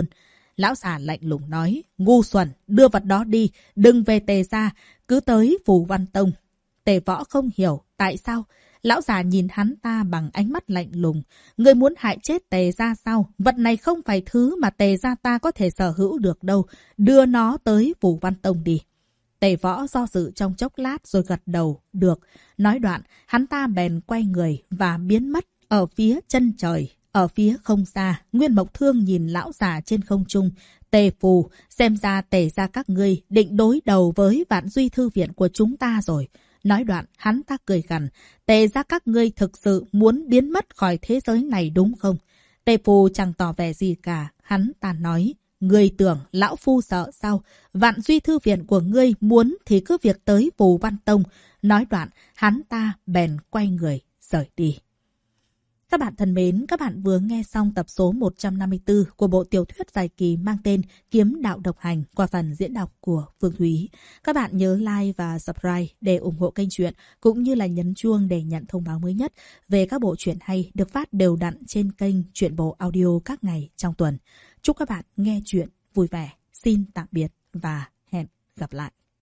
Lão già lạnh lùng nói, ngu xuẩn, đưa vật đó đi, đừng về Tề gia, cứ tới Phù Văn Tông. Tề Võ không hiểu, tại sao? Lão già nhìn hắn ta bằng ánh mắt lạnh lùng. Ngươi muốn hại chết Tề gia sao? Vật này không phải thứ mà Tề gia ta có thể sở hữu được đâu. Đưa nó tới Phù Văn Tông đi. Tề Võ do dự trong chốc lát rồi gật đầu, được. Nói đoạn, hắn ta bèn quay người và biến mất ở phía chân trời. Ở phía không xa, Nguyên Mộc Thương nhìn lão già trên không trung. Tề Phù, xem ra Tề gia các ngươi định đối đầu với Vạn Duy Thư viện của chúng ta rồi. Nói đoạn, hắn ta cười gằn, Tề gia các ngươi thực sự muốn biến mất khỏi thế giới này đúng không? Tề Phù chẳng tỏ vẻ gì cả, hắn ta nói, ngươi tưởng lão phu sợ sao? Vạn Duy Thư viện của ngươi muốn thì cứ việc tới Phù Văn Tông. Nói đoạn, hắn ta bèn quay người, rời đi. Các bạn thân mến, các bạn vừa nghe xong tập số 154 của bộ tiểu thuyết dài kỳ mang tên Kiếm Đạo Độc Hành qua phần diễn đọc của Phương Thúy. Các bạn nhớ like và subscribe để ủng hộ kênh truyện, cũng như là nhấn chuông để nhận thông báo mới nhất về các bộ truyện hay được phát đều đặn trên kênh Truyện Bộ Audio các ngày trong tuần. Chúc các bạn nghe truyện vui vẻ. Xin tạm biệt và hẹn gặp lại.